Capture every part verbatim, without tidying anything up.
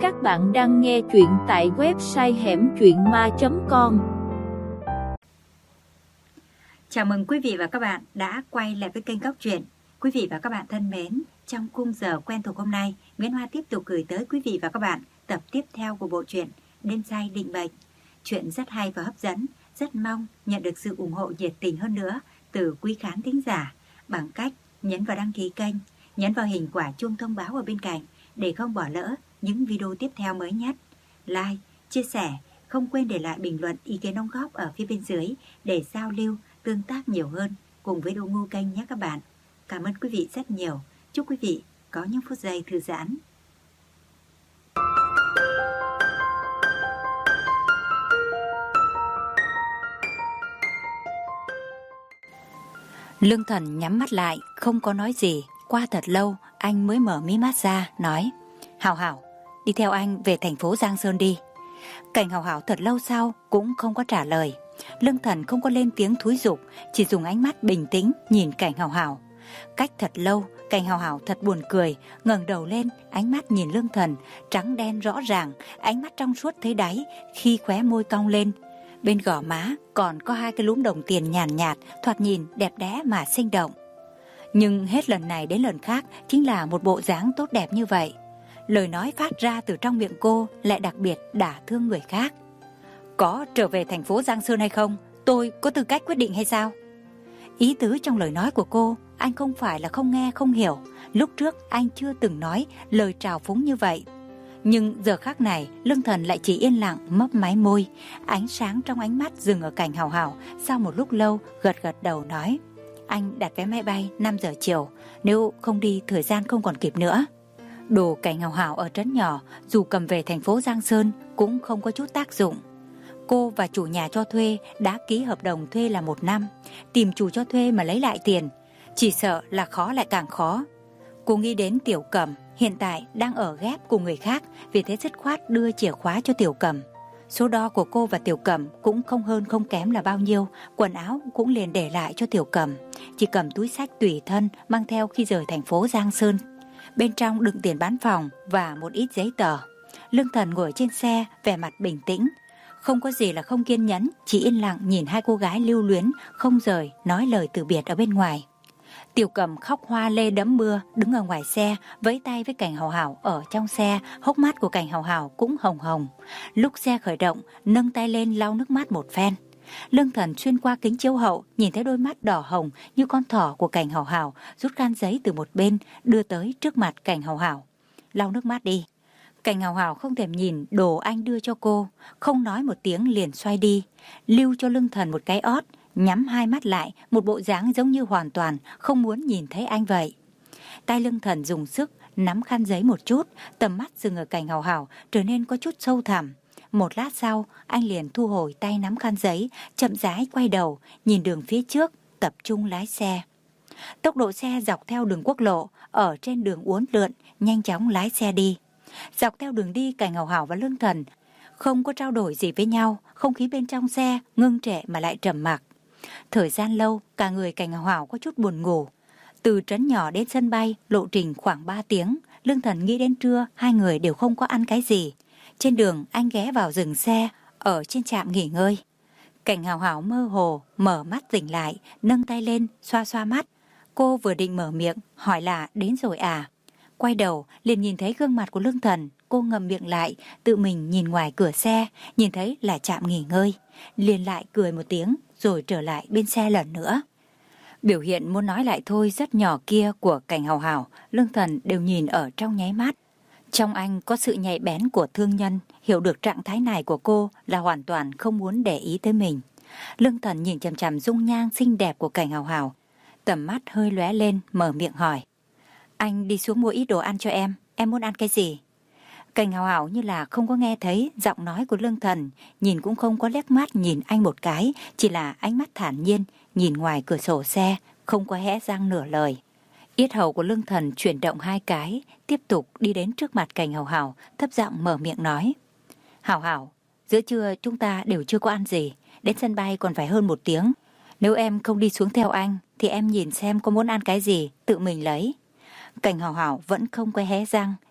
Các bạn đang nghe truyện tại website hẻm truyện ma chấm com. Chào mừng quý vị và các bạn đã quay lại với kênh Góc Truyện. Quý vị và các bạn thân mến, trong khung giờ quen thuộc hôm nay, Nguyễn Hoa tiếp tục gửi tới quý vị và các bạn tập tiếp theo của bộ truyện Đêm Say Định Mệnh. Chuyện rất hay và hấp dẫn, rất mong nhận được sự ủng hộ nhiệt tình hơn nữa từ quý khán thính giả bằng cách nhấn vào đăng ký kênh, nhấn vào hình quả chuông thông báo ở bên cạnh để không bỏ lỡ những video tiếp theo mới nhất. Like, chia sẻ, không quên để lại bình luận ý kiến đóng góp ở phía bên dưới để giao lưu, tương tác nhiều hơn cùng với đội ngũ kênh nhé các bạn. Cảm ơn quý vị rất nhiều. Chúc quý vị có những phút giây thư giãn. Lương Thần nhắm mắt lại, không có nói gì. Qua thật lâu, anh mới mở mí mắt ra, nói: Hảo Hảo, đi theo anh về thành phố Giang Sơn đi. Cảnh Hảo Hảo thật lâu sau cũng không có trả lời. Lương Thần không có lên tiếng thúi giục, chỉ dùng ánh mắt bình tĩnh nhìn Cảnh Hảo Hảo. Cách thật lâu, Cảnh Hảo Hảo thật buồn cười, ngẩng đầu lên, ánh mắt nhìn Lương Thần, trắng đen rõ ràng, ánh mắt trong suốt thấy đáy, khi khóe môi cong lên. Bên gò má còn có hai cái lúm đồng tiền nhàn nhạt, thoạt nhìn đẹp đẽ mà sinh động. Nhưng hết lần này đến lần khác chính là một bộ dáng tốt đẹp như vậy. Lời nói phát ra từ trong miệng cô lại đặc biệt đả thương người khác. Có trở về thành phố Giang Sơn hay không, tôi có tư cách quyết định hay sao? Ý tứ trong lời nói của cô, anh không phải là không nghe không hiểu. Lúc trước anh chưa từng nói lời trào phúng như vậy. Nhưng giờ khắc này, Lương Thần lại chỉ yên lặng mấp máy môi. Ánh sáng trong ánh mắt dừng ở Cảnh Hảo Hảo. Sau một lúc lâu gật gật đầu nói: Anh đặt vé máy bay năm giờ chiều, nếu không đi thời gian không còn kịp nữa. Đồ Cảnh Hảo Hảo ở trấn nhỏ, dù cầm về thành phố Giang Sơn cũng không có chút tác dụng. Cô và chủ nhà cho thuê đã ký hợp đồng thuê là một năm. Tìm chủ cho thuê mà lấy lại tiền, chỉ sợ là khó lại càng khó. Cô nghĩ đến Tiểu Cẩm hiện tại đang ở ghép cùng người khác, vì thế dứt khoát đưa chìa khóa cho Tiểu Cẩm. Số đo của cô và Tiểu Cẩm cũng không hơn không kém là bao nhiêu, quần áo cũng liền để lại cho Tiểu Cẩm, chỉ cầm túi xách tùy thân mang theo khi rời thành phố Giang Sơn. Bên trong đựng tiền bán phòng và một ít giấy tờ. Lương Thần ngồi trên xe, vẻ mặt bình tĩnh, không có gì là không kiên nhẫn, chỉ yên lặng nhìn hai cô gái lưu luyến không rời nói lời từ biệt ở bên ngoài. Tiểu Cẩm khóc hoa lê đẫm mưa, đứng ở ngoài xe, vẫy tay với Cảnh Hảo Hảo ở trong xe, hốc mắt của Cảnh Hảo Hảo cũng hồng hồng. Lúc xe khởi động, nâng tay lên lau nước mắt một phen. Lương Thần xuyên qua kính chiếu hậu, nhìn thấy đôi mắt đỏ hồng như con thỏ của Cảnh Hảo Hảo, rút khăn giấy từ một bên, đưa tới trước mặt Cảnh Hảo Hảo. Lau nước mắt đi. Cảnh Hảo Hảo không thèm nhìn đồ anh đưa cho cô, không nói một tiếng liền xoay đi, lưu cho Lương Thần một cái ót, nhắm hai mắt lại, một bộ dáng giống như hoàn toàn không muốn nhìn thấy anh vậy. Tay Lương Thần dùng sức nắm khăn giấy một chút, tầm mắt dừng ở Cảnh Hảo Hảo trở nên có chút sâu thẳm. Một lát sau, anh liền thu hồi tay nắm khăn giấy, chậm rãi quay đầu, nhìn đường phía trước, tập trung lái xe. Tốc độ xe dọc theo đường quốc lộ, ở trên đường uốn lượn, nhanh chóng lái xe đi. Dọc theo đường đi, Cảnh Hảo Hảo và Lương Thần không có trao đổi gì với nhau, không khí bên trong xe ngưng trệ mà lại trầm mặc. Thời gian lâu, cả người Cảnh Hảo Hảo có chút buồn ngủ. Từ trấn nhỏ đến sân bay, lộ trình khoảng ba tiếng. Lương Thần nghĩ đến trưa, hai người đều không có ăn cái gì. Trên đường, anh ghé vào dừng xe, ở trên trạm nghỉ ngơi. Cảnh Hảo Hảo mơ hồ, mở mắt tỉnh lại, nâng tay lên, xoa xoa mắt. Cô vừa định mở miệng, hỏi là đến rồi à? Quay đầu, liền nhìn thấy gương mặt của Lương Thần. Cô ngậm miệng lại, tự mình nhìn ngoài cửa xe, nhìn thấy là trạm nghỉ ngơi. Liền lại cười một tiếng, rồi trở lại bên xe lần nữa. Biểu hiện muốn nói lại thôi rất nhỏ kia của Cảnh Hảo Hảo, Lương Thần đều nhìn ở trong nháy mắt. Trong anh có sự nhạy bén của thương nhân, hiểu được trạng thái này của cô là hoàn toàn không muốn để ý tới mình. Lương Thần nhìn chằm chằm dung nhan xinh đẹp của Cảnh Hảo Hảo, tầm mắt hơi lóe lên, mở miệng hỏi: Anh đi xuống mua ít đồ ăn cho em, em muốn ăn cái gì? Cảnh Hảo Hảo như là không có nghe thấy giọng nói của Lương Thần, nhìn cũng không có liếc mắt nhìn anh một cái, chỉ là ánh mắt thản nhiên nhìn ngoài cửa sổ xe, không có hé răng nửa lời. Yết hầu của Lương Thần chuyển động hai cái, tiếp tục đi đến trước mặt Cảnh Hảo Hảo, thấp giọng mở miệng nói: Hảo Hảo, giữa trưa chúng ta đều chưa có ăn gì, đến sân bay còn phải hơn một tiếng. Nếu em không đi xuống theo anh, thì em nhìn xem có muốn ăn cái gì, tự mình lấy. Cảnh Hảo Hảo vẫn không có hé răng,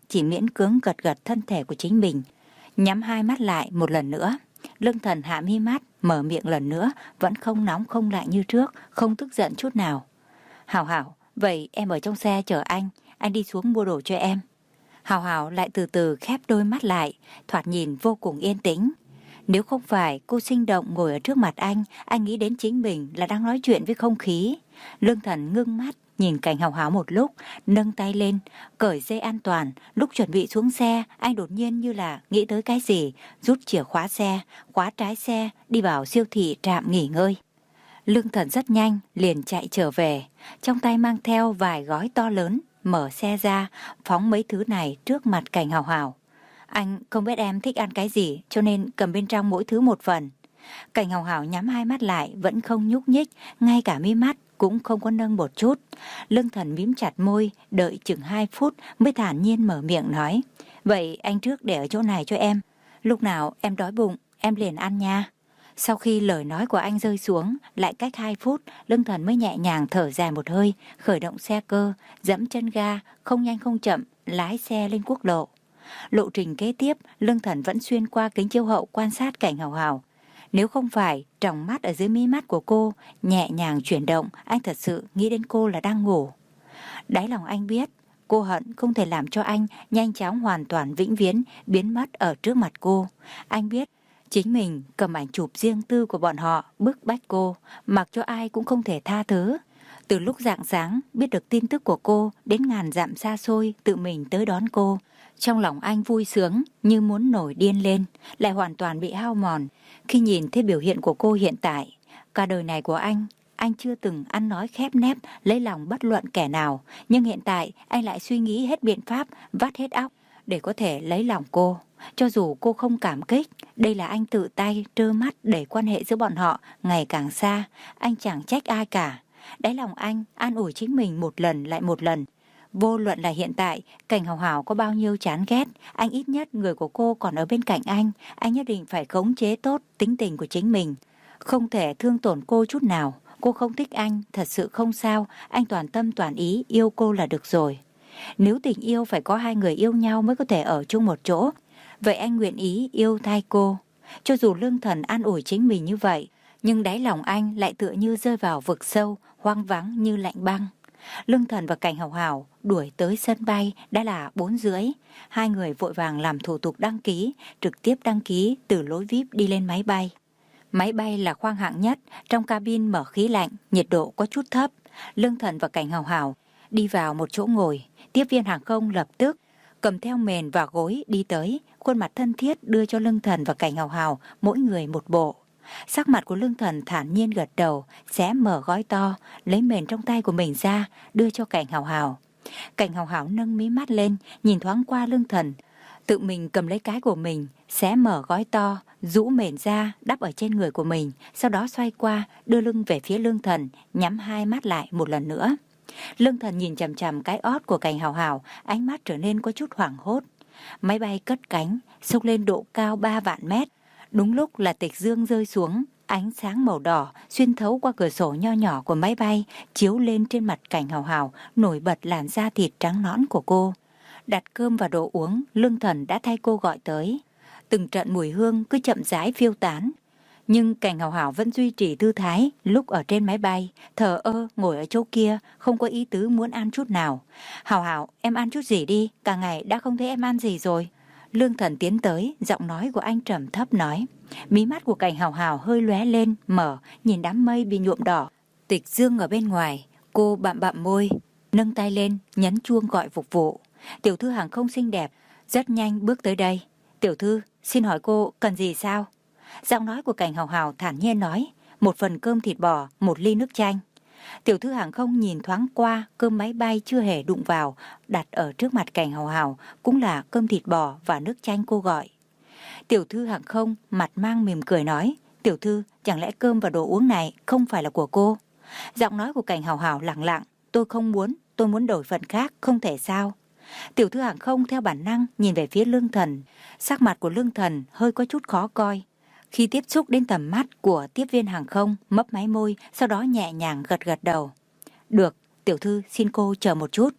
chỉ miễn cưỡng gật gật thân thể của chính mình, nhắm hai mắt lại một lần nữa. Lương Thần hạ mi mắt, mở miệng lần nữa, vẫn không nóng không lạnh như trước, không tức giận chút nào. Hảo Hảo, vậy em ở trong xe chờ anh, anh đi xuống mua đồ cho em. Hảo Hảo lại từ từ khép đôi mắt lại, thoạt nhìn vô cùng yên tĩnh. Nếu không phải cô sinh động ngồi ở trước mặt anh, anh nghĩ đến chính mình là đang nói chuyện với không khí. Lương Thần ngưng mắt, nhìn cảnh Hảo Hảo một lúc, nâng tay lên, cởi dây an toàn. Lúc chuẩn bị xuống xe, anh đột nhiên như là nghĩ tới cái gì, rút chìa khóa xe, khóa trái xe, đi vào siêu thị trạm nghỉ ngơi. Lương Thần rất nhanh, liền chạy trở về, trong tay mang theo vài gói to lớn, mở xe ra, phóng mấy thứ này trước mặt cảnh Hảo Hảo. Anh không biết em thích ăn cái gì, cho nên cầm bên trong mỗi thứ một phần. Cảnh Hảo Hảo nhắm hai mắt lại, vẫn không nhúc nhích, ngay cả mí mắt cũng không có nâng một chút. Lương Thần mím chặt môi, đợi chừng hai phút mới thản nhiên mở miệng nói. Vậy anh trước để ở chỗ này cho em. Lúc nào em đói bụng, em liền ăn nha. Sau khi lời nói của anh rơi xuống, lại cách hai phút, Lương Thần mới nhẹ nhàng thở dài một hơi, khởi động xe cơ, dẫm chân ga, không nhanh không chậm, lái xe lên quốc lộ. Lộ trình kế tiếp, Lương Thần vẫn xuyên qua kính chiếu hậu quan sát cảnh Hảo Hảo. Nếu không phải tròng mắt ở dưới mí mắt của cô nhẹ nhàng chuyển động, anh thật sự nghĩ đến cô là đang ngủ. Đáy lòng anh biết, cô hận không thể làm cho anh nhanh chóng hoàn toàn vĩnh viễn biến mất ở trước mặt cô. Anh biết chính mình cầm ảnh chụp riêng tư của bọn họ bức bách cô, mặc cho ai cũng không thể tha thứ. Từ lúc rạng sáng biết được tin tức của cô đến ngàn dặm xa xôi tự mình tới đón cô, trong lòng anh vui sướng như muốn nổi điên lên, lại hoàn toàn bị hao mòn khi nhìn thấy biểu hiện của cô hiện tại. Cả đời này của anh, anh chưa từng ăn nói khép nép lấy lòng bất luận kẻ nào, nhưng hiện tại anh lại suy nghĩ hết biện pháp, vắt hết óc để có thể lấy lòng cô. Cho dù cô không cảm kích, đây là anh tự tay trơ mắt để quan hệ giữa bọn họ ngày càng xa, anh chẳng trách ai cả. Đáy lòng anh an ủi chính mình một lần lại một lần. Vô luận là hiện tại, cảnh Hảo Hảo có bao nhiêu chán ghét, anh ít nhất người của cô còn ở bên cạnh anh, anh nhất định phải khống chế tốt tính tình của chính mình. Không thể thương tổn cô chút nào, cô không thích anh, thật sự không sao, anh toàn tâm toàn ý yêu cô là được rồi. Nếu tình yêu phải có hai người yêu nhau mới có thể ở chung một chỗ, vậy anh nguyện ý yêu thay cô. Cho dù Lương Thần an ủi chính mình như vậy, nhưng đáy lòng anh lại tựa như rơi vào vực sâu, hoang vắng như lạnh băng. Lương Thần và cảnh Hảo Hảo đuổi tới sân bay đã là bốn rưỡi. Hai người vội vàng làm thủ tục đăng ký, trực tiếp đăng ký từ lối vi ai pi đi lên máy bay. Máy bay là khoang hạng nhất, trong cabin mở khí lạnh, nhiệt độ có chút thấp. Lương Thần và cảnh Hảo Hảo đi vào một chỗ ngồi, tiếp viên hàng không lập tức cầm theo mền và gối đi tới, khuôn mặt thân thiết đưa cho Lương Thần và cảnh Hảo Hảo mỗi người một bộ. Sắc mặt của Lương Thần thản nhiên gật đầu, xé mở gói to, lấy mền trong tay của mình ra, đưa cho cảnh Hảo Hảo. Cảnh Hảo Hảo nâng mí mắt lên, nhìn thoáng qua Lương Thần, tự mình cầm lấy cái của mình, xé mở gói to, rũ mền ra, đắp ở trên người của mình, sau đó xoay qua, đưa lưng về phía Lương Thần, nhắm hai mắt lại một lần nữa. Lương Thần nhìn chằm chằm cái ót của cảnh Hảo Hảo, ánh mắt trở nên có chút hoảng hốt. Máy bay cất cánh, xông lên độ cao ba vạn mét. Đúng lúc là tịch dương rơi xuống, ánh sáng màu đỏ xuyên thấu qua cửa sổ nho nhỏ của máy bay, chiếu lên trên mặt cảnh Hảo Hảo, nổi bật làn da thịt trắng nõn của cô. Đặt cơm và đồ uống, Lương Thần đã thay cô gọi tới. Từng trận mùi hương cứ chậm rãi phiêu tán. Nhưng cảnh Hảo Hảo vẫn duy trì tư thái lúc ở trên máy bay, thờ ơ ngồi ở chỗ kia, không có ý tứ muốn ăn chút nào. Hảo Hảo, em ăn chút gì đi, cả ngày đã không thấy em ăn gì rồi. Lương Thần tiến tới, giọng nói của anh trầm thấp nói. Mí mắt của cảnh Hảo Hảo hơi lóe lên, mở, nhìn đám mây bị nhuộm đỏ. Tịch dương ở bên ngoài, cô bặm bặm môi, nâng tay lên, nhấn chuông gọi phục vụ. Tiểu thư hàng không xinh đẹp, rất nhanh bước tới đây. Tiểu thư, xin hỏi cô cần gì sao? Giọng nói của cảnh Hảo Hảo thản nhiên nói. Một phần cơm thịt bò, một ly nước chanh. Tiểu thư hàng không nhìn thoáng qua cơm máy bay chưa hề đụng vào, đặt ở trước mặt cảnh Hảo Hảo, cũng là cơm thịt bò và nước chanh cô gọi. Tiểu thư hàng không mặt mang mỉm cười nói. Tiểu thư, chẳng lẽ cơm và đồ uống này không phải là của cô? Giọng nói của cảnh Hảo Hảo lặng lặng. Tôi không muốn, tôi muốn đổi phần khác, không thể sao? Tiểu thư hàng không theo bản năng nhìn về phía Lương Thần. Sắc mặt của Lương Thần hơi có chút khó coi. Khi tiếp xúc đến tầm mắt của tiếp viên hàng không, mấp máy môi, sau đó nhẹ nhàng gật gật đầu. Được, tiểu thư xin cô chờ một chút.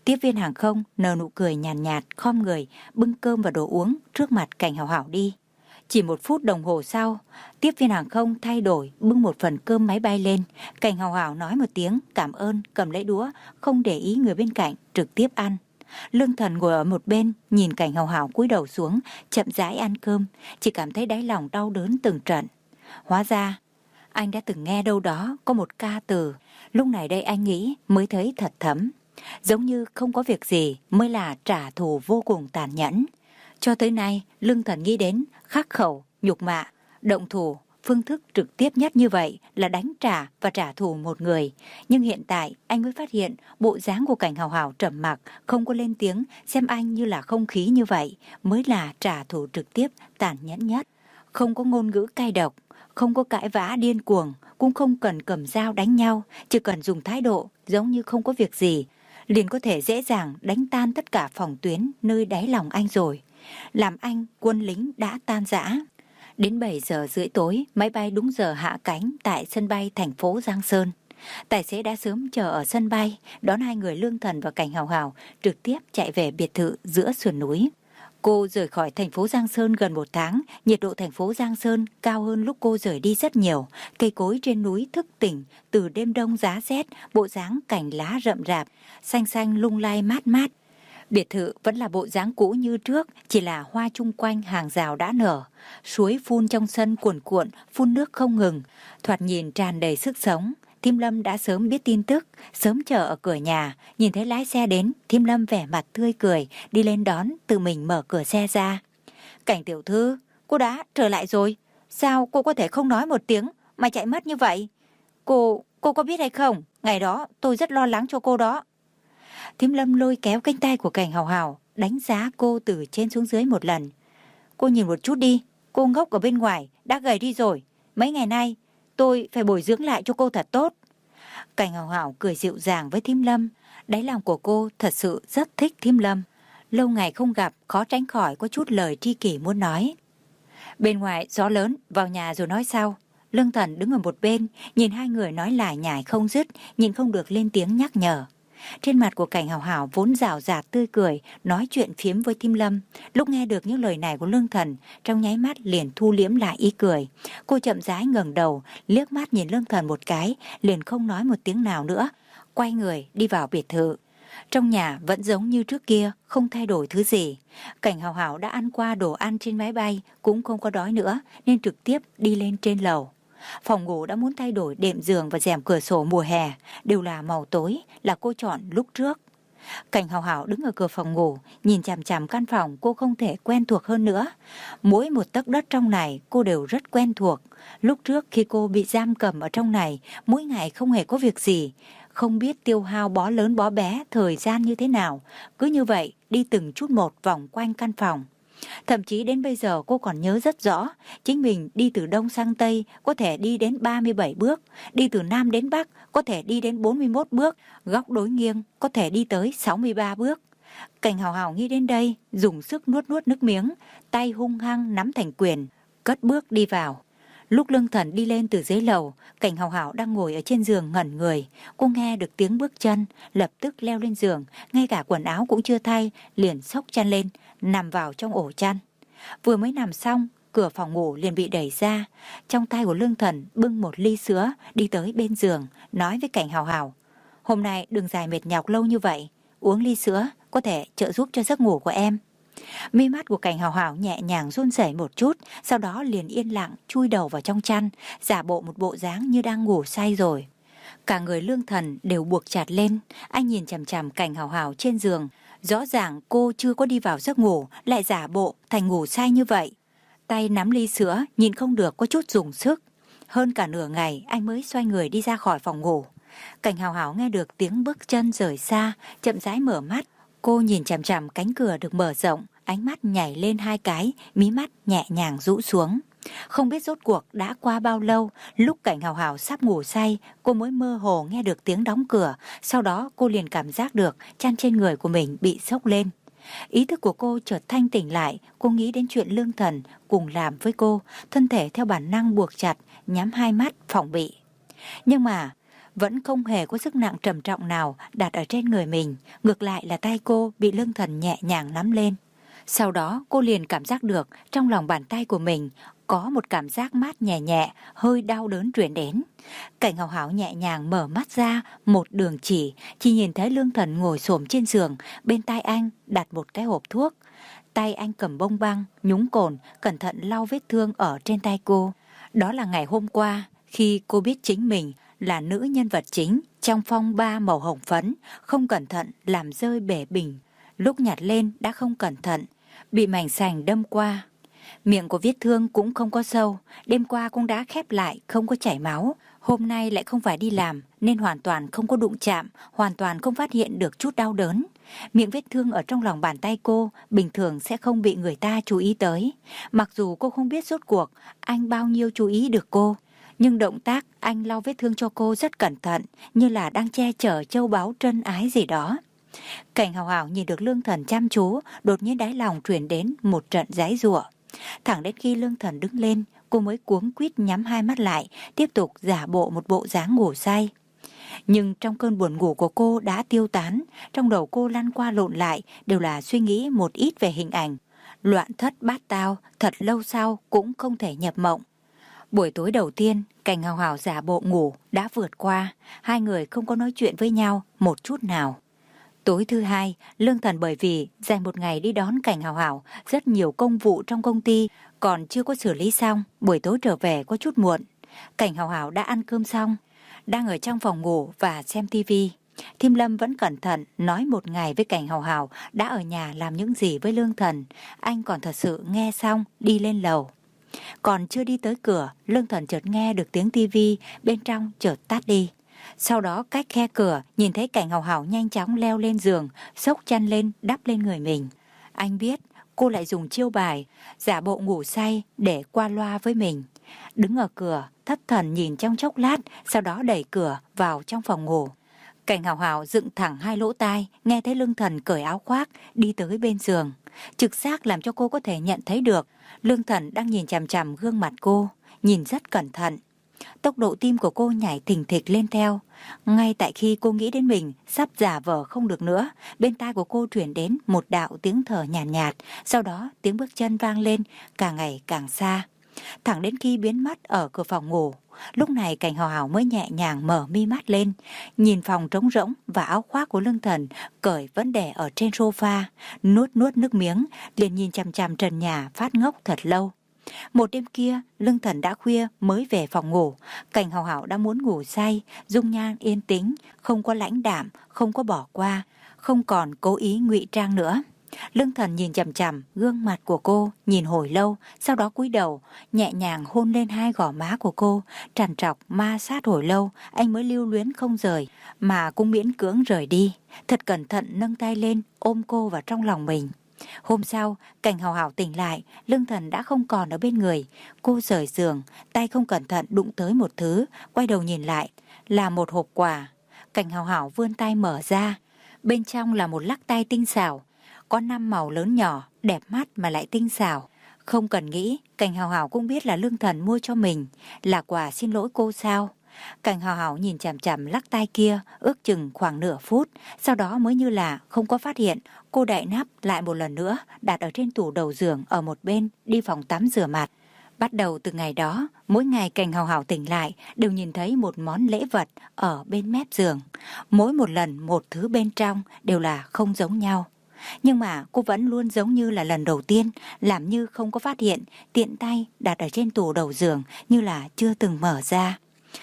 Tiếp viên hàng không nở nụ cười nhàn nhạt, nhạt, khom người, bưng cơm và đồ uống trước mặt Cảnh Hảo Hảo đi. Chỉ một phút đồng hồ sau, tiếp viên hàng không thay đổi bưng một phần cơm máy bay lên. Cảnh Hảo Hảo nói một tiếng cảm ơn, cầm lấy đũa, không để ý người bên cạnh, trực tiếp ăn. Lương Thần ngồi ở một bên, nhìn Cảnh Hảo Hảo cúi đầu xuống, chậm rãi ăn cơm, chỉ cảm thấy đáy lòng đau đớn từng trận. Hóa ra, anh đã từng nghe đâu đó có một ca từ, lúc này đây anh nghĩ mới thấy thật thấm. Giống như không có việc gì mới là trả thù vô cùng tàn nhẫn. Cho tới nay, Lương Thần nghĩ đến khắc khẩu, nhục mạ, động thủ, phương thức trực tiếp nhất như vậy là đánh trả và trả thù một người. Nhưng hiện tại anh mới phát hiện bộ dáng của Cảnh Hảo Hảo trầm mặc, không có lên tiếng, xem anh như là không khí như vậy mới là trả thù trực tiếp tàn nhẫn nhất. Không có ngôn ngữ cay độc, không có cãi vã điên cuồng, cũng không cần cầm dao đánh nhau, chỉ cần dùng thái độ giống như không có việc gì, liền có thể dễ dàng đánh tan tất cả phòng tuyến nơi đáy lòng anh rồi. Làm anh quân lính đã tan rã. Đến bảy giờ rưỡi tối, máy bay đúng giờ hạ cánh tại sân bay thành phố Giang Sơn. Tài xế đã sớm chờ ở sân bay, đón hai người Lương Thần và Cảnh Hảo Hảo trực tiếp chạy về biệt thự giữa sườn núi. Cô rời khỏi thành phố Giang Sơn gần một tháng, nhiệt độ thành phố Giang Sơn cao hơn lúc cô rời đi rất nhiều. Cây cối trên núi thức tỉnh từ đêm đông giá rét, bộ dáng cành lá rậm rạp, xanh xanh lung lay mát mát. Biệt thự vẫn là bộ dáng cũ như trước, chỉ là hoa chung quanh hàng rào đã nở. Suối phun trong sân cuồn cuộn, phun nước không ngừng, thoạt nhìn tràn đầy sức sống. Thiêm Lâm đã sớm biết tin tức, sớm chờ ở cửa nhà, nhìn thấy lái xe đến, Thiêm Lâm vẻ mặt tươi cười, đi lên đón, tự mình mở cửa xe ra. Cảnh tiểu thư, cô đã trở lại rồi, sao cô có thể không nói một tiếng mà chạy mất như vậy? Cô, cô có biết hay không, ngày đó tôi rất lo lắng cho cô đó. Thiêm Lâm lôi kéo cánh tay của Cảnh Hảo Hảo, đánh giá cô từ trên xuống dưới một lần. Cô nhìn một chút đi, cô ngốc ở bên ngoài, đã gầy đi rồi, mấy ngày nay tôi phải bồi dưỡng lại cho cô thật tốt. Cảnh Hảo Hảo cười dịu dàng với Thiêm Lâm, đáy lòng của cô thật sự rất thích Thiêm Lâm. Lâu ngày không gặp, khó tránh khỏi có chút lời tri kỷ muốn nói. Bên ngoài gió lớn, vào nhà rồi nói sau. Lương Thần đứng ở một bên, nhìn hai người nói lải nhải không dứt, nhìn không được lên tiếng nhắc nhở. Trên mặt của Cảnh Hảo Hảo vốn rào rạt tươi cười, nói chuyện phiếm với Thiêm Lâm. Lúc nghe được những lời này của Lương Thần, trong nháy mắt liền thu liễm lại ý cười. Cô chậm rãi ngẩng đầu, liếc mắt nhìn Lương Thần một cái, liền không nói một tiếng nào nữa, quay người đi vào biệt thự. Trong nhà vẫn giống như trước kia, không thay đổi thứ gì. Cảnh Hảo Hảo đã ăn qua đồ ăn trên máy bay, cũng không có đói nữa, nên trực tiếp đi lên trên lầu. Phòng ngủ đã muốn thay đổi đệm giường và rèm cửa sổ mùa hè, đều là màu tối, là cô chọn lúc trước. Cảnh Hảo Hảo đứng ở cửa phòng ngủ, nhìn chằm chằm căn phòng cô không thể quen thuộc hơn nữa. Mỗi một tấc đất trong này cô đều rất quen thuộc. Lúc trước khi cô bị giam cầm ở trong này, mỗi ngày không hề có việc gì, không biết tiêu hao bó lớn bó bé thời gian như thế nào, cứ như vậy đi từng chút một vòng quanh căn phòng. Thậm chí đến bây giờ cô còn nhớ rất rõ, chính mình đi từ Đông sang Tây có thể đi đến ba mươi bảy bước, đi từ Nam đến Bắc có thể đi đến bốn mươi mốt bước, góc đối nghiêng có thể đi tới sáu mươi ba bước. Cảnh Hảo Hảo nghĩ đến đây, dùng sức nuốt nuốt nước miếng, tay hung hăng nắm thành quyền, cất bước đi vào. Lúc Lương Thần đi lên từ dưới lầu, Cảnh Hảo Hảo đang ngồi ở trên giường ngẩn người. Cô nghe được tiếng bước chân, lập tức leo lên giường, ngay cả quần áo cũng chưa thay, liền xốc chăn lên, nằm vào trong ổ chăn. Vừa mới nằm xong, cửa phòng ngủ liền bị đẩy ra. Trong tay của Lương Thần bưng một ly sữa, đi tới bên giường, nói với Cảnh Hảo Hảo: hôm nay đừng dài mệt nhọc lâu như vậy, uống ly sữa có thể trợ giúp cho giấc ngủ của em. Mi mắt của Cảnh Hảo Hảo nhẹ nhàng run rẩy một chút, sau đó liền yên lặng chui đầu vào trong chăn, giả bộ một bộ dáng như đang ngủ say rồi. Cả người Lương Thần đều buộc chặt lên, anh nhìn chằm chằm Cảnh Hảo Hảo trên giường. Rõ ràng cô chưa có đi vào giấc ngủ, lại giả bộ thành ngủ say như vậy. Tay nắm ly sữa, nhìn không được có chút dùng sức. Hơn cả nửa ngày anh mới xoay người đi ra khỏi phòng ngủ. Cảnh Hảo Hảo nghe được tiếng bước chân rời xa, chậm rãi mở mắt. Cô nhìn chằm chằm cánh cửa được mở rộng, ánh mắt nhảy lên hai cái, mí mắt nhẹ nhàng rũ xuống. Không biết rốt cuộc đã qua bao lâu, lúc Cảnh Hảo Hảo sắp ngủ say, cô mới mơ hồ nghe được tiếng đóng cửa, sau đó cô liền cảm giác được chăn trên người của mình bị xốc lên. Ý thức của cô chợt thanh tỉnh lại, cô nghĩ đến chuyện Lương Thần cùng làm với cô, thân thể theo bản năng buộc chặt, nhắm hai mắt phòng bị. Nhưng mà vẫn không hề có sức nặng trầm trọng nào đặt ở trên người mình, ngược lại là tay cô bị Lương Thần nhẹ nhàng nắm lên. Sau đó cô liền cảm giác được trong lòng bàn tay của mình có một cảm giác mát nhẹ nhẹ, hơi đau đớn truyền đến. Cảnh Hào Hào nhẹ nhàng mở mắt ra, một đường chỉ, chỉ nhìn thấy Lương Thần ngồi xổm trên giường, bên tai anh đặt một cái hộp thuốc. Tay anh cầm bông băng, nhúng cồn, cẩn thận lau vết thương ở trên tay cô. Đó là ngày hôm qua, khi cô biết chính mình là nữ nhân vật chính trong phong ba màu hồng phấn, không cẩn thận làm rơi bể bình. Lúc nhặt lên đã không cẩn thận, bị mảnh sành đâm qua. Miệng của vết thương cũng không có sâu, đêm qua cũng đã khép lại, không có chảy máu. Hôm nay lại không phải đi làm nên hoàn toàn không có đụng chạm, hoàn toàn không phát hiện được chút đau đớn. Miệng vết thương ở trong lòng bàn tay cô bình thường sẽ không bị người ta chú ý tới. Mặc dù cô không biết rốt cuộc anh bao nhiêu chú ý được cô, nhưng động tác anh lau vết thương cho cô rất cẩn thận, như là đang che chở châu báu trân ái gì đó. Cảnh Hào Hào nhìn được Lương Thần chăm chú, đột nhiên đáy lòng truyền đến một trận giãy giụa. Thẳng đến khi Lương Thần đứng lên, cô mới cuống quýt nhắm hai mắt lại, tiếp tục giả bộ một bộ dáng ngủ say. Nhưng trong cơn buồn ngủ của cô đã tiêu tán, trong đầu cô lăn qua lộn lại đều là suy nghĩ một ít về hình ảnh. Loạn thất bát tao, thật lâu sau cũng không thể nhập mộng. Buổi tối đầu tiên, Cảnh Hào Hào giả bộ ngủ đã vượt qua, hai người không có nói chuyện với nhau một chút nào. Tối thứ hai, Lương Thần bởi vì dành một ngày đi đón Cảnh Hào Hào, rất nhiều công vụ trong công ty còn chưa có xử lý xong, buổi tối trở về có chút muộn. Cảnh Hào Hào đã ăn cơm xong, đang ở trong phòng ngủ và xem tivi. Thiêm Lâm vẫn cẩn thận nói một ngày với Cảnh Hào Hào đã ở nhà làm những gì với Lương Thần. Anh còn thật sự nghe xong đi lên lầu. Còn chưa đi tới cửa, Lương Thần chợt nghe được tiếng tivi bên trong chợt tắt đi. Sau đó cách khe cửa nhìn thấy Cảnh Hào Hào nhanh chóng leo lên giường, xốc chăn lên đắp lên người mình. Anh biết cô lại dùng chiêu bài giả bộ ngủ say để qua loa với mình. Đứng ở cửa thất thần nhìn trong chốc lát, sau đó đẩy cửa vào trong phòng ngủ. Cảnh Hào Hào dựng thẳng hai lỗ tai, nghe thấy Lương Thần cởi áo khoác đi tới bên giường. Trực giác làm cho cô có thể nhận thấy được Lương Thần đang nhìn chằm chằm gương mặt cô, nhìn rất cẩn thận. Tốc độ tim của cô nhảy thình thịch lên theo. Ngay tại khi cô nghĩ đến mình sắp giả vờ không được nữa, bên tai của cô truyền đến một đạo tiếng thở nhàn nhạt, nhạt, sau đó tiếng bước chân vang lên càng ngày càng xa, thẳng đến khi biến mất ở cửa phòng ngủ. Lúc này Cảnh Hào Hào mới nhẹ nhàng mở mi mắt lên, nhìn phòng trống rỗng và áo khoác của Lương Thần cởi vẫn để ở trên sofa, nuốt nuốt nước miếng, liền nhìn chằm chằm trần nhà phát ngốc thật lâu. Một đêm kia, Lương Thần đã khuya mới về phòng ngủ. Cảnh Hào Hào đã muốn ngủ say, dung nhan yên tĩnh, không có lãnh đạm, không có bỏ qua, không còn cố ý ngụy trang nữa. Lương Thần nhìn chằm chằm gương mặt của cô, nhìn hồi lâu, sau đó cúi đầu, nhẹ nhàng hôn lên hai gò má của cô, trằn trọc ma sát hồi lâu, anh mới lưu luyến không rời, mà cũng miễn cưỡng rời đi, thật cẩn thận nâng tay lên, ôm cô vào trong lòng mình. Hôm sau, Cảnh Hào Hào tỉnh lại, Lương Thần đã không còn ở bên người. Cô rời giường, tay không cẩn thận đụng tới một thứ, quay đầu nhìn lại, là một hộp quà. Cảnh Hào Hào vươn tay mở ra, bên trong là một lắc tay tinh xảo, có năm màu lớn nhỏ, đẹp mắt mà lại tinh xảo. Không cần nghĩ, Cảnh Hào Hào cũng biết là Lương Thần mua cho mình, là quà xin lỗi cô sao. Cảnh Hào Hào nhìn chằm chằm lắc tay kia ước chừng khoảng nửa phút, sau đó mới như là không có phát hiện. Cô đậy nắp lại một lần nữa, đặt ở trên tủ đầu giường ở một bên, đi phòng tắm rửa mặt. Bắt đầu từ ngày đó, mỗi ngày Cảnh Hào Hào tỉnh lại đều nhìn thấy một món lễ vật ở bên mép giường. Mỗi một lần một thứ bên trong đều là không giống nhau. Nhưng mà cô vẫn luôn giống như là lần đầu tiên, làm như không có phát hiện, tiện tay đặt ở trên tủ đầu giường như là chưa từng mở ra.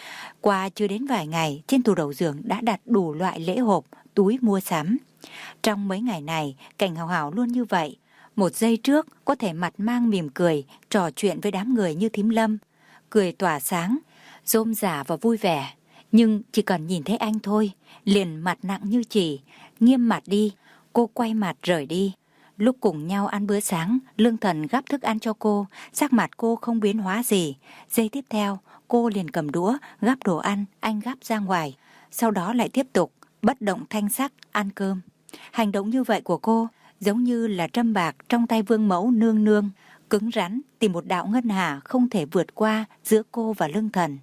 Qua chưa đến vài ngày, trên tủ đầu giường đã đặt đủ loại lễ hộp, túi mua sắm. Trong mấy ngày này, Cảnh Hào Hào luôn như vậy. Một giây trước có thể mặt mang mỉm cười, trò chuyện với đám người như Thím Lâm, cười tỏa sáng, rôm rả và vui vẻ. Nhưng chỉ cần nhìn thấy anh thôi, liền mặt nặng như chỉ, nghiêm mặt đi, cô quay mặt rời đi. Lúc cùng nhau ăn bữa sáng, Lương Thần gắp thức ăn cho cô, sắc mặt cô không biến hóa gì. Giây tiếp theo, cô liền cầm đũa, gắp đồ ăn, anh gắp ra ngoài. Sau đó lại tiếp tục, bất động thanh sắc, ăn cơm. Hành động như vậy của cô, giống như là trâm bạc trong tay vương mẫu nương nương, cứng rắn tìm một đạo ngân hà không thể vượt qua giữa cô và Lương Thần.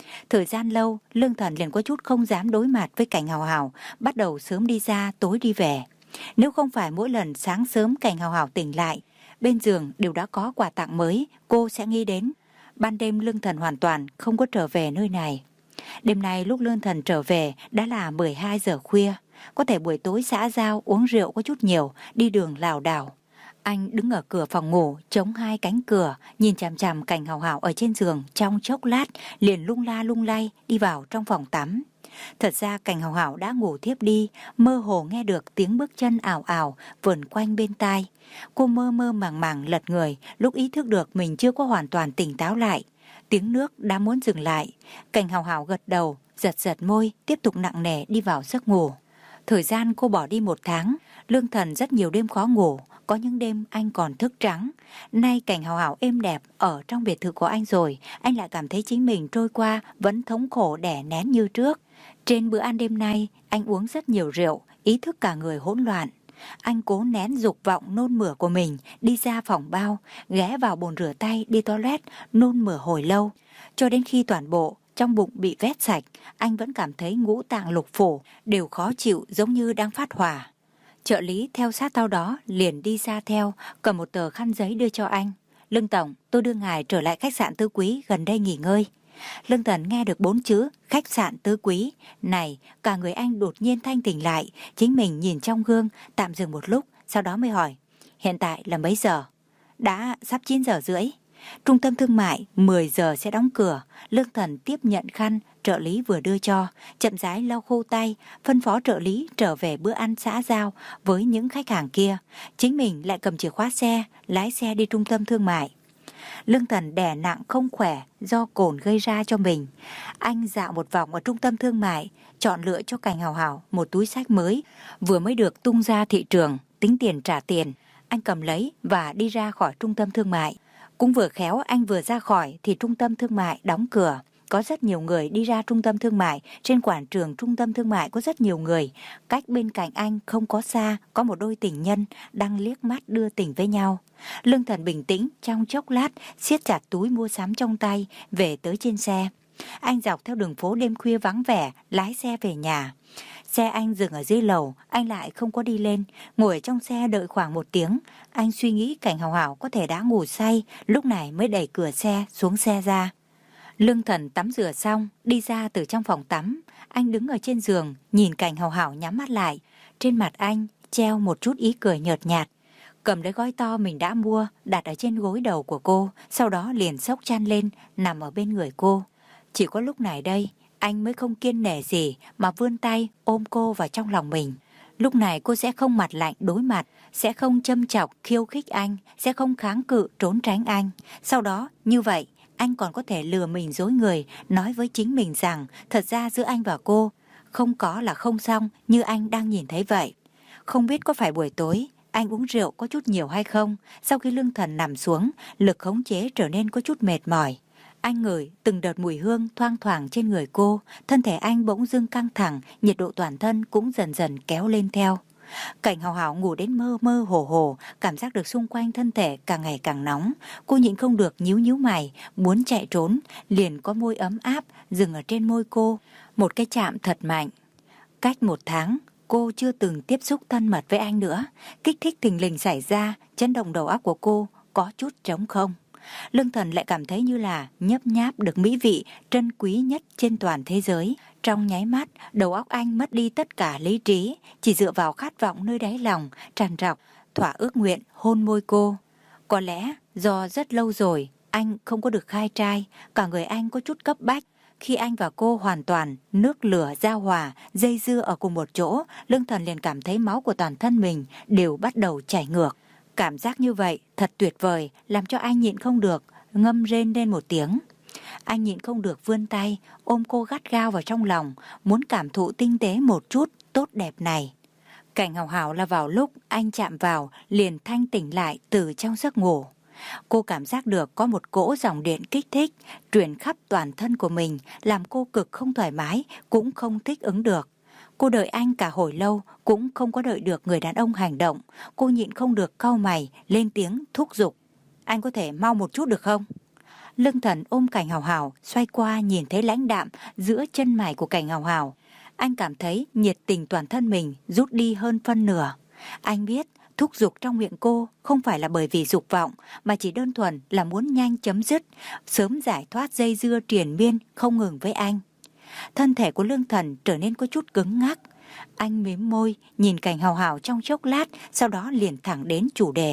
Thời gian lâu, Lương Thần liền có chút không dám đối mặt với Cảnh Hào Hào, bắt đầu sớm đi ra, tối đi về. Nếu không phải mỗi lần sáng sớm Cảnh Hào Hào tỉnh lại, bên giường đều đã có quà tặng mới, cô sẽ nghĩ đến. Ban đêm Lương Thần hoàn toàn không có trở về nơi này. Đêm nay lúc Lương Thần trở về đã là mười hai giờ khuya. Có thể buổi tối xã giao uống rượu có chút nhiều, đi đường lảo đảo. Anh đứng ở cửa phòng ngủ, chống hai cánh cửa, nhìn chằm chằm Cảnh Hào Hào ở trên giường trong chốc lát, liền lung la lung lay đi vào trong phòng tắm. Thật ra Cảnh Hào Hào đã ngủ thiếp đi, mơ hồ nghe được tiếng bước chân ảo ảo vờn quanh bên tai. Cô mơ mơ màng màng lật người, lúc ý thức được mình chưa có hoàn toàn tỉnh táo lại. Tiếng nước đã muốn dừng lại. Cảnh Hào Hào gật đầu, giật giật môi, tiếp tục nặng nề đi vào giấc ngủ. Thời gian cô bỏ đi một tháng, Lương Thần rất nhiều đêm khó ngủ, có những đêm anh còn thức trắng. Nay Cảnh Hào Hào êm đẹp ở trong biệt thự của anh rồi, anh lại cảm thấy chính mình trôi qua vẫn thống khổ đè nén như trước. Trên bữa ăn đêm nay, anh uống rất nhiều rượu, ý thức cả người hỗn loạn. Anh cố nén dục vọng nôn mửa của mình, đi ra phòng bao, ghé vào bồn rửa tay, đi toilet, nôn mửa hồi lâu. Cho đến khi toàn bộ trong bụng bị vét sạch, anh vẫn cảm thấy ngũ tạng lục phủ đều khó chịu giống như đang phát hỏa. Trợ lý theo sát sau đó liền đi ra theo, cầm một tờ khăn giấy đưa cho anh. Lương Tổng, tôi đưa ngài trở lại khách sạn Tứ Quý gần đây nghỉ ngơi. Lương Thần nghe được bốn chữ khách sạn Tứ Quý này, cả người anh đột nhiên thanh tỉnh lại. Chính mình nhìn trong gương, tạm dừng một lúc, sau đó mới hỏi, hiện tại là mấy giờ? Đã sắp chín giờ rưỡi. Trung tâm thương mại mười giờ sẽ đóng cửa. Lương Thần tiếp nhận khăn trợ lý vừa đưa cho, chậm rãi lau khô tay, phân phó trợ lý trở về bữa ăn xã giao với những khách hàng kia. Chính mình lại cầm chìa khóa xe, lái xe đi trung tâm thương mại. Lương Thần đè nặng không khỏe do cồn gây ra cho mình. Anh dạo một vòng ở trung tâm thương mại, chọn lựa cho Cảnh Hào Hào một túi xách mới, vừa mới được tung ra thị trường, tính tiền trả tiền. Anh cầm lấy và đi ra khỏi trung tâm thương mại. Cũng vừa khéo anh vừa ra khỏi thì trung tâm thương mại đóng cửa. Có rất nhiều người đi ra trung tâm thương mại. Trên quảng trường trung tâm thương mại có rất nhiều người. Cách bên cạnh anh không có xa, có một đôi tình nhân đang liếc mắt đưa tình với nhau. Lương Thần bình tĩnh trong chốc lát, siết chặt túi mua sắm trong tay, về tới trên xe. Anh dọc theo đường phố đêm khuya vắng vẻ, lái xe về nhà. Xe anh dừng ở dưới lầu, anh lại không có đi lên, ngồi ở trong xe đợi khoảng một tiếng. Anh suy nghĩ Cảnh Hào Hào có thể đã ngủ say, lúc này mới đẩy cửa xe xuống xe ra. Lương Thần tắm rửa xong, đi ra từ trong phòng tắm. Anh đứng ở trên giường, nhìn Cảnh Hào Hào nhắm mắt lại. Trên mặt anh treo một chút ý cười nhợt nhạt. Cầm lấy gói to mình đã mua, đặt ở trên gối đầu của cô, sau đó liền xốc chăn lên, nằm ở bên người cô. Chỉ có lúc này đây, anh mới không kiêng nể gì mà vươn tay ôm cô vào trong lòng mình. Lúc này cô sẽ không mặt lạnh đối mặt, sẽ không châm chọc khiêu khích anh, sẽ không kháng cự trốn tránh anh. Sau đó, như vậy, anh còn có thể lừa mình dối người, nói với chính mình rằng thật ra giữa anh và cô không có là không xong như anh đang nhìn thấy vậy. Không biết có phải buổi tối anh uống rượu có chút nhiều hay không, sau khi Lương Thần nằm xuống, lực khống chế trở nên có chút mệt mỏi. Anh ngửi từng đợt mùi hương thoang thoảng trên người cô, thân thể anh bỗng dưng căng thẳng, nhiệt độ toàn thân cũng dần dần kéo lên theo. Cảnh Hào Hào ngủ đến mơ mơ hồ hồ, cảm giác được xung quanh thân thể càng ngày càng nóng. Cô nhịn không được nhíu nhíu mày, muốn chạy trốn, liền có môi ấm áp dừng ở trên môi cô, một cái chạm thật mạnh. Cách một tháng, cô chưa từng tiếp xúc thân mật với anh nữa. Kích thích thình lình xảy ra, chấn động đầu óc của cô có chút trống không. Lương Thần lại cảm thấy như là nhấp nháp được mỹ vị trân quý nhất trên toàn thế giới. Trong nháy mắt, đầu óc anh mất đi tất cả lý trí, chỉ dựa vào khát vọng nơi đáy lòng, tràn trọc, thỏa ước nguyện hôn môi cô. Có lẽ do rất lâu rồi, anh không có được khai trai, cả người anh có chút cấp bách. Khi anh và cô hoàn toàn nước lửa giao hòa, dây dưa ở cùng một chỗ, Lương Thần liền cảm thấy máu của toàn thân mình đều bắt đầu chảy ngược. Cảm giác như vậy thật tuyệt vời, làm cho anh nhịn không được, ngâm rên lên một tiếng. Anh nhịn không được vươn tay, ôm cô gắt gao vào trong lòng, muốn cảm thụ tinh tế một chút tốt đẹp này. Cảnh Hào Hào là vào lúc anh chạm vào, liền thanh tỉnh lại từ trong giấc ngủ. Cô cảm giác được có một cỗ dòng điện kích thích, truyền khắp toàn thân của mình, làm cô cực không thoải mái, cũng không thích ứng được. Cô đợi anh cả hồi lâu, cũng không có đợi được người đàn ông hành động. Cô nhịn không được cau mày, lên tiếng thúc giục. Anh có thể mau một chút được không? Lương Thần ôm Cảnh Hào Hào, xoay qua nhìn thấy lãnh đạm giữa chân mày của Cảnh Hào Hào. Anh cảm thấy nhiệt tình toàn thân mình rút đi hơn phân nửa. Anh biết thúc giục trong miệng cô không phải là bởi vì dục vọng, mà chỉ đơn thuần là muốn nhanh chấm dứt, sớm giải thoát dây dưa triền miên không ngừng với anh. Thân thể của Lương Thần trở nên có chút cứng ngắc. Anh mím môi nhìn Cảnh Hào Hào trong chốc lát, sau đó liền thẳng đến chủ đề.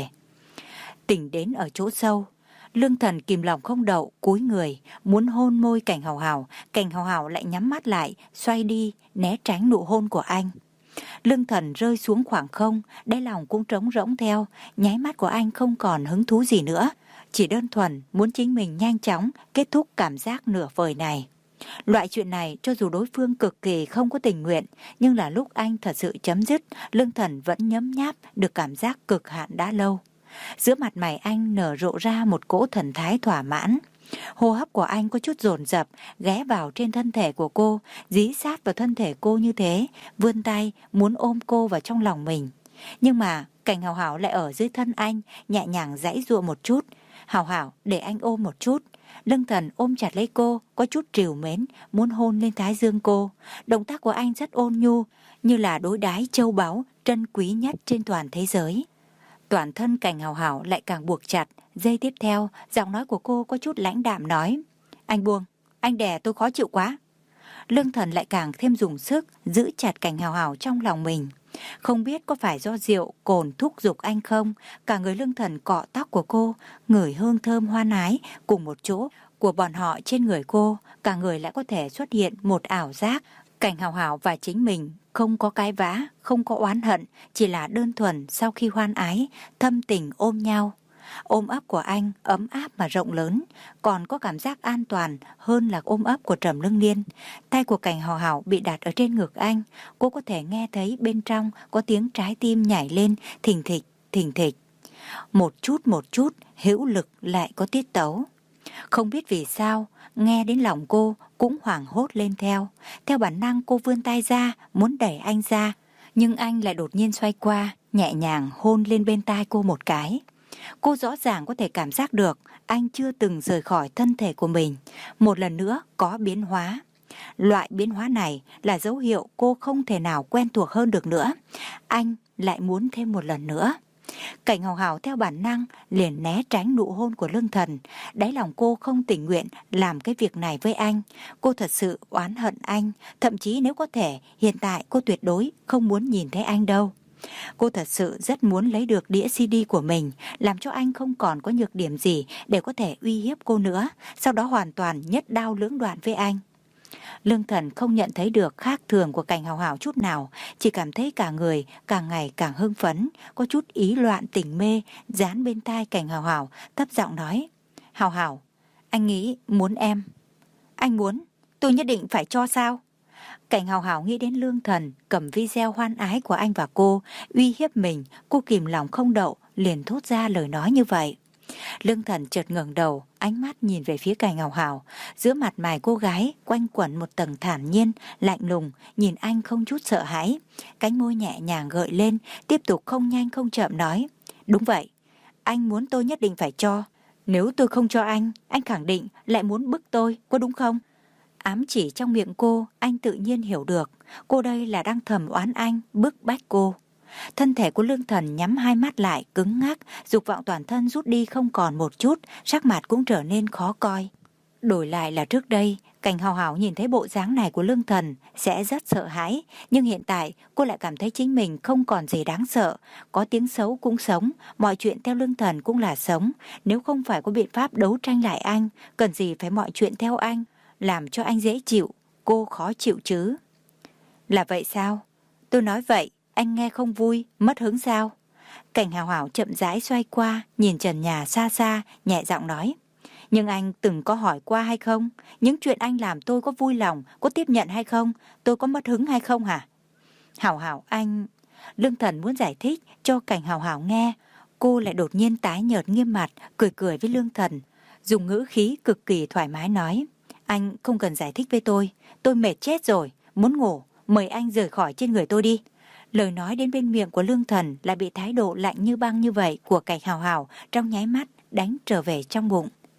Tỉnh đến ở chỗ sâu, Lương Thần kìm lòng không đậu, cúi người muốn hôn môi Cảnh Hào Hào. Cảnh Hào Hào lại nhắm mắt lại, xoay đi né tránh nụ hôn của anh. Lương Thần rơi xuống khoảng không, đáy lòng cũng trống rỗng theo. Nháy mắt của anh không còn hứng thú gì nữa, chỉ đơn thuần muốn chính mình nhanh chóng kết thúc cảm giác nửa vời này. Loại chuyện này cho dù đối phương cực kỳ không có tình nguyện, nhưng là lúc anh thật sự chấm dứt, Lương Thần vẫn nhấm nháp được cảm giác cực hạn đã lâu. Giữa mặt mày anh nở rộ ra một cỗ thần thái thỏa mãn. Hô hấp của anh có chút dồn dập, ghé vào trên thân thể của cô, dí sát vào thân thể cô như thế, vươn tay muốn ôm cô vào trong lòng mình. Nhưng mà Cảnh Hào Hào lại ở dưới thân anh, nhẹ nhàng giãy giụa một chút. Hào Hào, để anh ôm một chút. Lương Thần ôm chặt lấy cô, có chút trìu mến, muốn hôn lên thái dương cô. Động tác của anh rất ôn nhu, như là đối đãi châu báu, trân quý nhất trên toàn thế giới. Toàn thân Cảnh Hào Hào lại càng buộc chặt. Giây tiếp theo, giọng nói của cô có chút lãnh đạm nói: Anh buông, anh đè tôi khó chịu quá. Lương Thần lại càng thêm dùng sức giữ chặt Cảnh Hào Hào trong lòng mình. Không biết có phải do rượu cồn thúc giục anh không, cả người Lương Thần cọ tóc của cô, ngửi hương thơm hoa ái cùng một chỗ của bọn họ trên người cô, cả người lại có thể xuất hiện một ảo giác. Cảnh Hào Hào và chính mình không có cái vã, không có oán hận, chỉ là đơn thuần sau khi hoan ái, thâm tình ôm nhau. Ôm ấp của anh ấm áp mà rộng lớn, còn có cảm giác an toàn hơn là ôm ấp của Trầm Lương Niên. Tay của Cảnh Hào Hào bị đặt ở trên ngực anh, cô có thể nghe thấy bên trong có tiếng trái tim nhảy lên thình thịch, thình thịch. Một chút một chút, hữu lực lại có tiết tấu. Không biết vì sao, nghe đến lòng cô cũng hoảng hốt lên theo. Theo bản năng cô vươn tay ra, muốn đẩy anh ra, nhưng anh lại đột nhiên xoay qua, nhẹ nhàng hôn lên bên tai cô một cái. Cô rõ ràng có thể cảm giác được anh chưa từng rời khỏi thân thể của mình, một lần nữa có biến hóa. Loại biến hóa này là dấu hiệu cô không thể nào quen thuộc hơn được nữa. Anh lại muốn thêm một lần nữa. Cảnh Hào Hào theo bản năng liền né tránh nụ hôn của Lương Thần. Đáy lòng cô không tình nguyện làm cái việc này với anh. Cô thật sự oán hận anh. Thậm chí nếu có thể, hiện tại cô tuyệt đối không muốn nhìn thấy anh đâu. Cô thật sự rất muốn lấy được đĩa xê đê của mình, làm cho anh không còn có nhược điểm gì để có thể uy hiếp cô nữa, sau đó hoàn toàn nhất đao lưỡng đoạn với anh. Lương Thần không nhận thấy được khác thường của Cảnh Hào Hào chút nào, chỉ cảm thấy cả người càng ngày càng hưng phấn, có chút ý loạn tình mê, dán bên tai Cảnh Hào Hào, thấp giọng nói: Hào Hào, anh nghĩ muốn em. Anh muốn, tôi nhất định phải cho sao? Cảnh Hào Hào nghĩ đến Lương Thần cầm video hoan ái của anh và cô, uy hiếp mình, cô kìm lòng không đậu, liền thốt ra lời nói như vậy. Lương Thần chợt ngẩng đầu, ánh mắt nhìn về phía Cảnh Hào Hào. Giữa mặt mày cô gái quanh quẩn một tầng thản nhiên, lạnh lùng, nhìn anh không chút sợ hãi. Cánh môi nhẹ nhàng gợi lên, tiếp tục không nhanh không chậm nói: Đúng vậy, anh muốn tôi nhất định phải cho. Nếu tôi không cho anh, anh khẳng định lại muốn bức tôi, có đúng không? Ám chỉ trong miệng cô, anh tự nhiên hiểu được. Cô đây là đang thầm oán anh, bức bách cô. Thân thể của Lương Thần nhắm hai mắt lại, cứng ngắc, dục vọng toàn thân rút đi không còn một chút, sắc mặt cũng trở nên khó coi. Đổi lại là trước đây, Cảnh Hào Hào nhìn thấy bộ dáng này của Lương Thần sẽ rất sợ hãi, nhưng hiện tại cô lại cảm thấy chính mình không còn gì đáng sợ. Có tiếng xấu cũng sống, mọi chuyện theo Lương Thần cũng là sống. Nếu không phải có biện pháp đấu tranh lại anh, cần gì phải mọi chuyện theo anh, làm cho anh dễ chịu, cô khó chịu chứ. Là vậy sao? Tôi nói vậy, anh nghe không vui, mất hứng sao? Cảnh Hào Hào chậm rãi xoay qua, nhìn trần nhà xa xa, nhẹ giọng nói: Nhưng anh từng có hỏi qua hay không? Những chuyện anh làm tôi có vui lòng, có tiếp nhận hay không? Tôi có mất hứng hay không hả? Hào Hào anh... Lương Thần muốn giải thích cho Cảnh Hào Hào nghe. Cô lại đột nhiên tái nhợt nghiêm mặt, cười cười với Lương Thần, dùng ngữ khí cực kỳ thoải mái nói: Anh không cần giải thích với tôi, tôi mệt chết rồi, muốn ngủ, mời anh rời khỏi trên người tôi đi. Lời nói đến bên miệng của Lương Thần lại bị thái độ lạnh như băng như vậy của Cảnh Hào Hào trong nháy mắt đánh trở về trong bụng.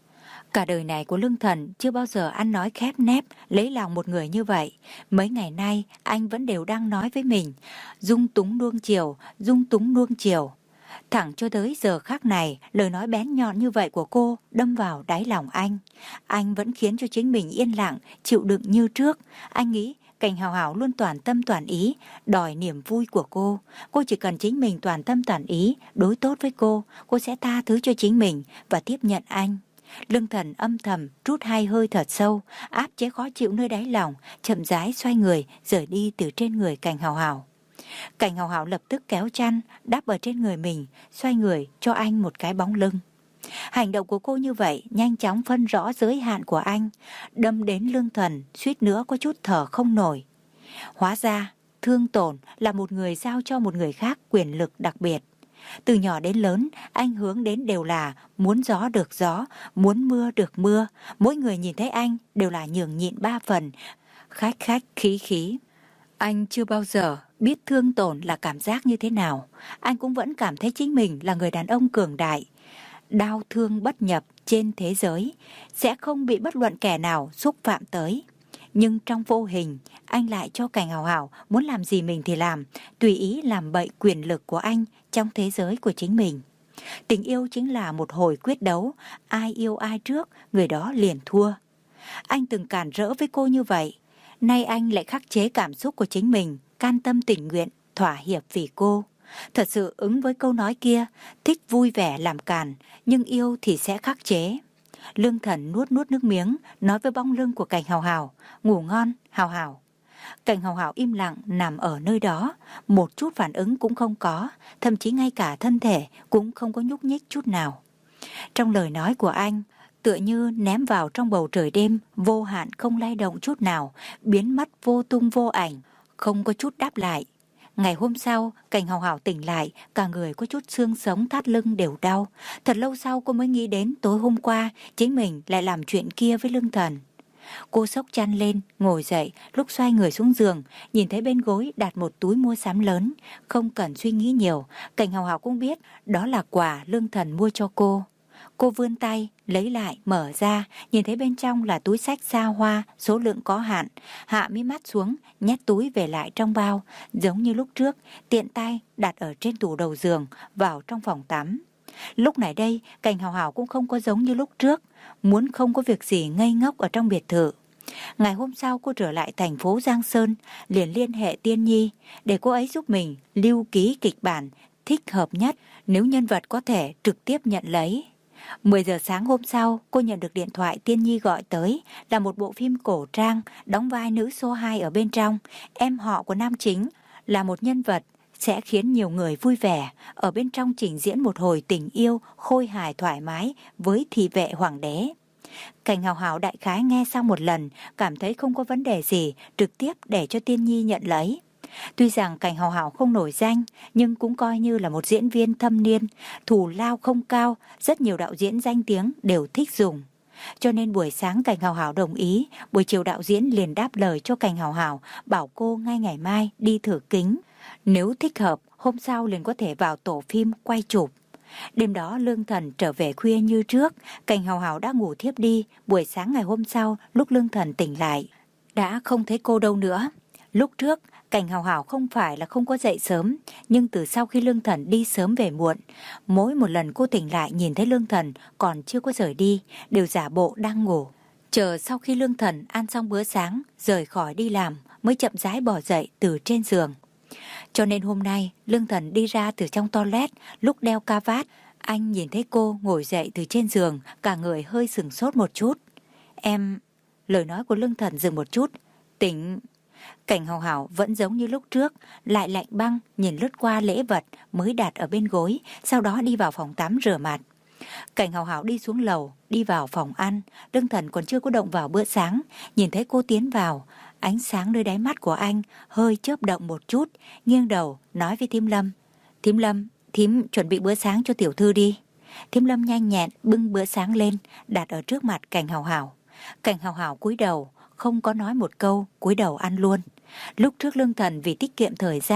Cả đời này của Lương Thần chưa bao giờ ăn nói khép nép, lấy lòng một người như vậy. Mấy ngày nay anh vẫn đều đang nói với mình, dung túng nuông chiều, dung túng nuông chiều. Thẳng cho tới giờ khắc này, lời nói bén nhọn như vậy của cô đâm vào đáy lòng anh. Anh vẫn khiến cho chính mình yên lặng, chịu đựng như trước. Anh nghĩ Cảnh Hào Hào luôn toàn tâm toàn ý, đòi niềm vui của cô. Cô chỉ cần chính mình toàn tâm toàn ý, đối tốt với cô, cô sẽ tha thứ cho chính mình và tiếp nhận anh. Lương Thần âm thầm rút hai hơi thật sâu, áp chế khó chịu nơi đáy lòng, chậm rãi xoay người, rời đi từ trên người Cảnh Hào Hào. Cảnh Hào Hào lập tức kéo chăn, đắp ở trên người mình, xoay người cho anh một cái bóng lưng. Hành động của cô như vậy nhanh chóng phân rõ giới hạn của anh, đâm đến Lương Thần suýt nữa có chút thở không nổi. Hóa ra, Thương Tổn là một người giao cho một người khác quyền lực đặc biệt. Từ nhỏ đến lớn, anh hướng đến đều là muốn gió được gió, muốn mưa được mưa. Mỗi người nhìn thấy anh đều là nhường nhịn ba phần, khách khách khí khí. Anh chưa bao giờ biết thương tổn là cảm giác như thế nào. Anh cũng vẫn cảm thấy chính mình là người đàn ông cường đại, đau thương bất nhập trên thế giới, sẽ không bị bất luận kẻ nào xúc phạm tới. Nhưng trong vô hình, anh lại cho Cảnh Hào Hào muốn làm gì mình thì làm, tùy ý làm bậy quyền lực của anh trong thế giới của chính mình. Tình yêu chính là một hồi quyết đấu, ai yêu ai trước, người đó liền thua. Anh từng cản rỡ với cô như vậy, nay anh lại khắc chế cảm xúc của chính mình, can tâm tình nguyện, thỏa hiệp vì cô. Thật sự ứng với câu nói kia, thích vui vẻ làm càn, nhưng yêu thì sẽ khắc chế. Lương Thần nuốt nuốt nước miếng, nói với bóng lưng của Cảnh Hào Hào, ngủ ngon, Hào Hào. Cảnh Hào Hào im lặng nằm ở nơi đó, một chút phản ứng cũng không có, thậm chí ngay cả thân thể cũng không có nhúc nhích chút nào. Trong lời nói của anh, tựa như ném vào trong bầu trời đêm, vô hạn không lay động chút nào, biến mất vô tung vô ảnh, không có chút đáp lại. Ngày hôm sau, Cảnh Hào Hào tỉnh lại, cả người có chút xương sống thắt lưng đều đau. Thật lâu sau cô mới nghĩ đến tối hôm qua, chính mình lại làm chuyện kia với Lương Thần. Cô xốc chăn lên, ngồi dậy, lúc xoay người xuống giường, nhìn thấy bên gối đặt một túi mua sắm lớn. Không cần suy nghĩ nhiều, Cảnh Hào Hào cũng biết đó là quà Lương Thần mua cho cô. Cô vươn tay, lấy lại, mở ra, nhìn thấy bên trong là túi xách xa hoa, số lượng có hạn. Hạ mí mắt xuống, nhét túi về lại trong bao, giống như lúc trước, tiện tay đặt ở trên tủ đầu giường, vào trong phòng tắm. Lúc này đây, Cảnh Hào Hào cũng không có giống như lúc trước, muốn không có việc gì ngây ngốc ở trong biệt thự. Ngày hôm sau cô trở lại thành phố Giang Sơn, liền liên hệ Tiên Nhi, để cô ấy giúp mình lưu ký kịch bản thích hợp nhất, nếu nhân vật có thể trực tiếp nhận lấy. mười giờ sáng hôm sau, cô nhận được điện thoại Tiên Nhi gọi tới, là một bộ phim cổ trang, đóng vai nữ số hai ở bên trong. Em họ của nam chính là một nhân vật sẽ khiến nhiều người vui vẻ, ở bên trong trình diễn một hồi tình yêu khôi hài thoải mái với thị vệ hoàng đế. Cảnh Hào Hào đại khái nghe xong một lần, cảm thấy không có vấn đề gì, trực tiếp để cho Tiên Nhi nhận lấy. Tuy rằng Cảnh Hào Hào không nổi danh, nhưng cũng coi như là một diễn viên thâm niên, thù lao không cao, rất nhiều đạo diễn danh tiếng đều thích dùng. Cho nên buổi sáng Cảnh Hào Hào đồng ý, buổi chiều đạo diễn liền đáp lời cho Cảnh Hào Hào, bảo cô ngay ngày mai đi thử kính. Nếu thích hợp, hôm sau liền có thể vào tổ phim quay chụp. Đêm đó Lương Thần trở về khuya như trước, Cảnh Hào Hào đã ngủ thiếp đi. Buổi sáng ngày hôm sau, lúc Lương Thần tỉnh lại, đã không thấy cô đâu nữa. Lúc trước, Cảnh Hào Hào không phải là không có dậy sớm, nhưng từ sau khi Lương Thần đi sớm về muộn, mỗi một lần cô tỉnh lại nhìn thấy Lương Thần còn chưa có rời đi, đều giả bộ đang ngủ. Chờ sau khi Lương Thần ăn xong bữa sáng, rời khỏi đi làm, mới chậm rãi bỏ dậy từ trên giường. Cho nên hôm nay, Lương Thần đi ra từ trong toilet, lúc đeo ca vát, anh nhìn thấy cô ngồi dậy từ trên giường, cả người hơi sửng sốt một chút. Em... Lời nói của Lương Thần dừng một chút. Tỉnh... Cảnh Hào Hào vẫn giống như lúc trước, lại lạnh băng nhìn lướt qua lễ vật mới đặt ở bên gối, sau đó đi vào phòng tắm rửa mặt. Cảnh Hào Hào đi xuống lầu, đi vào phòng ăn. Lương Thần còn chưa có động vào bữa sáng, nhìn thấy cô tiến vào, ánh sáng nơi đáy mắt của anh hơi chớp động một chút, nghiêng đầu nói với Thím Lâm. Thím Lâm, thím chuẩn bị bữa sáng cho tiểu thư đi. Thím Lâm nhanh nhẹn bưng bữa sáng lên, đặt ở trước mặt Cảnh Hào Hào. Cảnh Hào Hào cúi đầu, không có nói một câu, cúi đầu ăn luôn. Lúc trước Lương Thần vì tiết kiệm thời gian,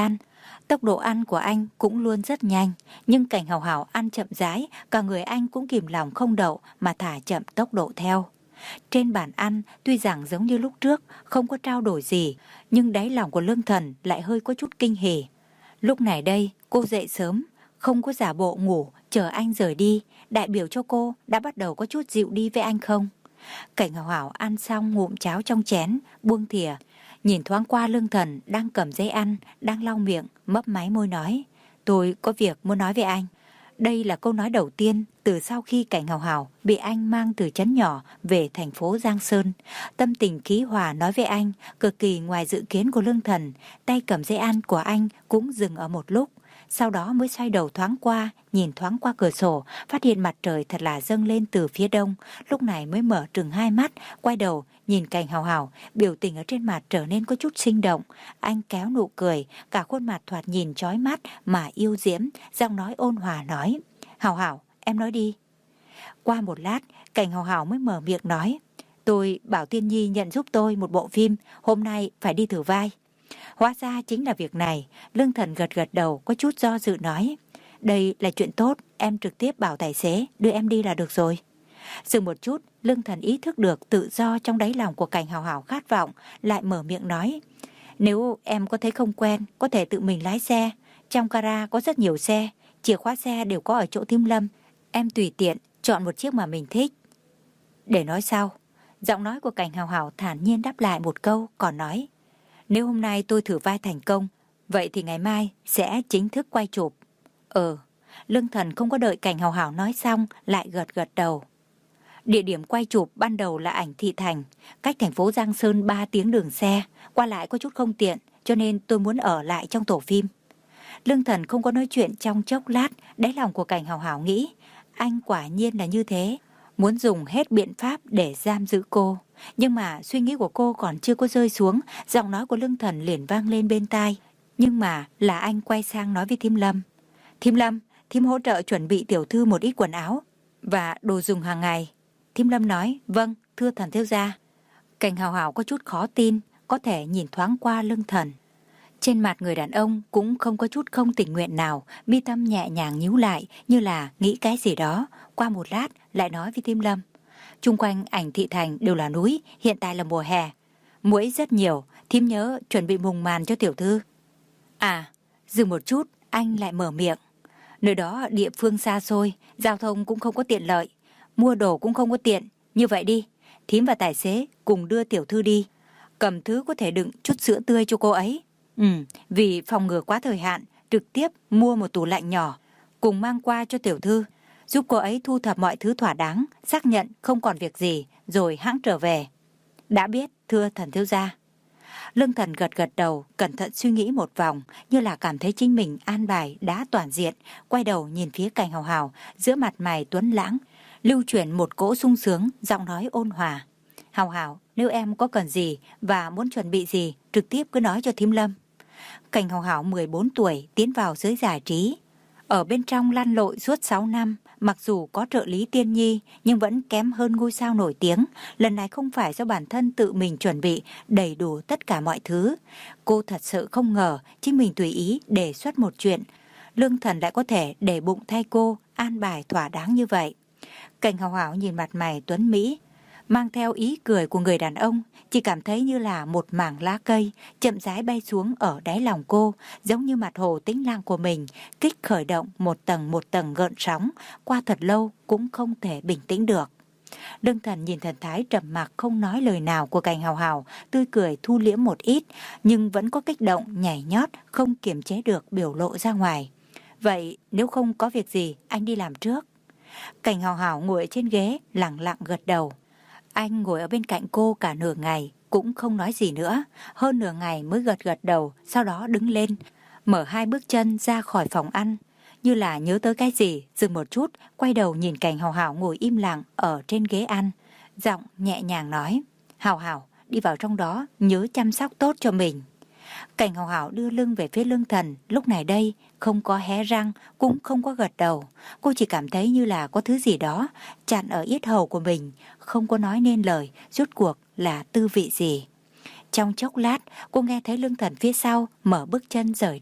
Tốc độ ăn của anh cũng luôn rất nhanh, nhưng Cảnh Hào Hào ăn chậm rãi, cả người anh cũng kìm lòng không đậu mà thả chậm tốc độ theo. Trên bàn ăn, tuy rằng giống như lúc trước, không có trao đổi gì, nhưng đáy lòng của Lương Thần lại hơi có chút kinh hỉ. Lúc này đây, cô dậy sớm, không có giả bộ ngủ, chờ anh rời đi, đại biểu cho cô đã bắt đầu có chút dịu đi với anh không? Cảnh Hào Hào ăn xong ngụm cháo trong chén, buông thìa, nhìn thoáng qua Lương Thần đang cầm giấy ăn, đang lau miệng, mấp máy môi nói, tôi có việc muốn nói với anh. Đây là câu nói đầu tiên từ sau khi Cảnh Hào Hào bị anh mang từ trấn nhỏ về thành phố Giang Sơn. Tâm tình khí hòa nói với anh, cực kỳ ngoài dự kiến của Lương Thần, tay cầm giấy ăn của anh cũng dừng ở một lúc. Sau đó mới xoay đầu thoáng qua, nhìn thoáng qua cửa sổ, phát hiện mặt trời thật là dâng lên từ phía đông. Lúc này mới mở trừng hai mắt, quay đầu, nhìn Cảnh Hào Hào, biểu tình ở trên mặt trở nên có chút sinh động. Anh kéo nụ cười, cả khuôn mặt thoạt nhìn chói mắt mà yêu diễm, giọng nói ôn hòa nói, Hào Hào, em nói đi. Qua một lát, Cảnh Hào Hào mới mở miệng nói, tôi bảo Tiên Nhi nhận giúp tôi một bộ phim, hôm nay phải đi thử vai. Hóa ra chính là việc này. Lương Thần gật gật đầu, có chút do dự nói, đây là chuyện tốt, em trực tiếp bảo tài xế đưa em đi là được rồi. Dừng một chút, Lương Thần ý thức được tự do trong đáy lòng của Cảnh Hào Hào khát vọng, lại mở miệng nói, nếu em có thấy không quen, có thể tự mình lái xe, trong gara có rất nhiều xe, chìa khóa xe đều có ở chỗ Thím Lâm, em tùy tiện chọn một chiếc mà mình thích. Để nói sau, giọng nói của Cảnh Hào Hào thản nhiên đáp lại một câu, còn nói, nếu hôm nay tôi thử vai thành công, vậy thì ngày mai sẽ chính thức quay chụp. Ừ, Lương Thần không có đợi Cảnh Hào Hào nói xong, lại gật gật đầu. Địa điểm quay chụp ban đầu là Ảnh Thị Thành, cách thành phố Giang Sơn ba tiếng đường xe, qua lại có chút không tiện, cho nên tôi muốn ở lại trong tổ phim. Lương Thần không có nói chuyện trong chốc lát, đáy lòng của Cảnh Hào Hào nghĩ, anh quả nhiên là như thế, muốn dùng hết biện pháp để giam giữ cô. Nhưng mà suy nghĩ của cô còn chưa có rơi xuống, giọng nói của Lương Thần liền vang lên bên tai. Nhưng mà là anh quay sang nói với Thím Lâm, Thím Lâm, thím hỗ trợ chuẩn bị tiểu thư một ít quần áo và đồ dùng hàng ngày. Thím Lâm nói, vâng, thưa Thần thiếu gia. Cảnh Hào Hào có chút khó tin, có thể nhìn thoáng qua Lương Thần. Trên mặt người đàn ông cũng không có chút không tình nguyện nào, mi tâm nhẹ nhàng nhíu lại như là nghĩ cái gì đó. Qua một lát lại nói với Thím Lâm, chung quanh Ảnh Thị Thành đều là núi, hiện tại là mùa hè, muỗi rất nhiều, thím nhớ chuẩn bị mùng màn cho tiểu thư. À, dừng một chút, anh lại mở miệng, nơi đó địa phương xa xôi, giao thông cũng không có tiện lợi, mua đồ cũng không có tiện, như vậy đi, thím và tài xế cùng đưa tiểu thư đi, cầm thứ có thể đựng chút sữa tươi cho cô ấy. Ừ, vì phòng ngừa quá thời hạn, trực tiếp mua một tủ lạnh nhỏ, cùng mang qua cho tiểu thư, giúp cô ấy thu thập mọi thứ thỏa đáng, xác nhận không còn việc gì, rồi hãng trở về. Đã biết, thưa Thần thiếu gia. Lương Thần gật gật đầu, cẩn thận suy nghĩ một vòng, như là cảm thấy chính mình an bài đã toàn diện, quay đầu nhìn phía Cảnh Hào Hào, giữa mặt mày tuấn lãng, lưu chuyển một cỗ sung sướng, giọng nói ôn hòa. Hào Hào, nếu em có cần gì và muốn chuẩn bị gì, trực tiếp cứ nói cho Thím Lâm. Cảnh Hào Hào mười bốn tuổi, tiến vào giới giải trí. Ở bên trong lăn lội suốt sáu năm, mặc dù có trợ lý Tiên Nhi nhưng vẫn kém hơn ngôi sao nổi tiếng. Lần này không phải do bản thân tự mình chuẩn bị đầy đủ tất cả mọi thứ. Cô thật sự không ngờ chính mình tùy ý đề xuất một chuyện, Lương Thần lại có thể để bụng thay cô, an bài thỏa đáng như vậy. Cảnh Hào Hào nhìn mặt mày tuấn mỹ, mang theo ý cười của người đàn ông, chỉ cảm thấy như là một mảng lá cây chậm rãi bay xuống ở đáy lòng cô, giống như mặt hồ tĩnh lặng của mình, kích khởi động một tầng một tầng gợn sóng, qua thật lâu cũng không thể bình tĩnh được. Lương Thần nhìn thần thái trầm mặc không nói lời nào của Cảnh Hào Hào, tươi cười thu liễm một ít, nhưng vẫn có kích động nhảy nhót, không kiềm chế được biểu lộ ra ngoài. Vậy nếu không có việc gì, anh đi làm trước. Cảnh Hào Hào ngồi trên ghế, lặng lặng gật đầu. Anh ngồi ở bên cạnh cô cả nửa ngày, cũng không nói gì nữa. Hơn nửa ngày mới gật gật đầu, sau đó đứng lên, mở hai bước chân ra khỏi phòng ăn. Như là nhớ tới cái gì, dừng một chút, quay đầu nhìn Cảnh Hào Hào ngồi im lặng ở trên ghế ăn. Giọng nhẹ nhàng nói, Hào Hào, đi vào trong đó, nhớ chăm sóc tốt cho mình. Cảnh Hào Hào đưa lưng về phía Lương Thần, lúc này đây không có hé răng, cũng không có gật đầu. Cô chỉ cảm thấy như là có thứ gì đó chặn ở yết hầu của mình, không có nói nên lời, rốt cuộc là tư vị gì. Trong chốc lát, cô nghe thấy Lương Thần phía sau mở bước chân rời đi.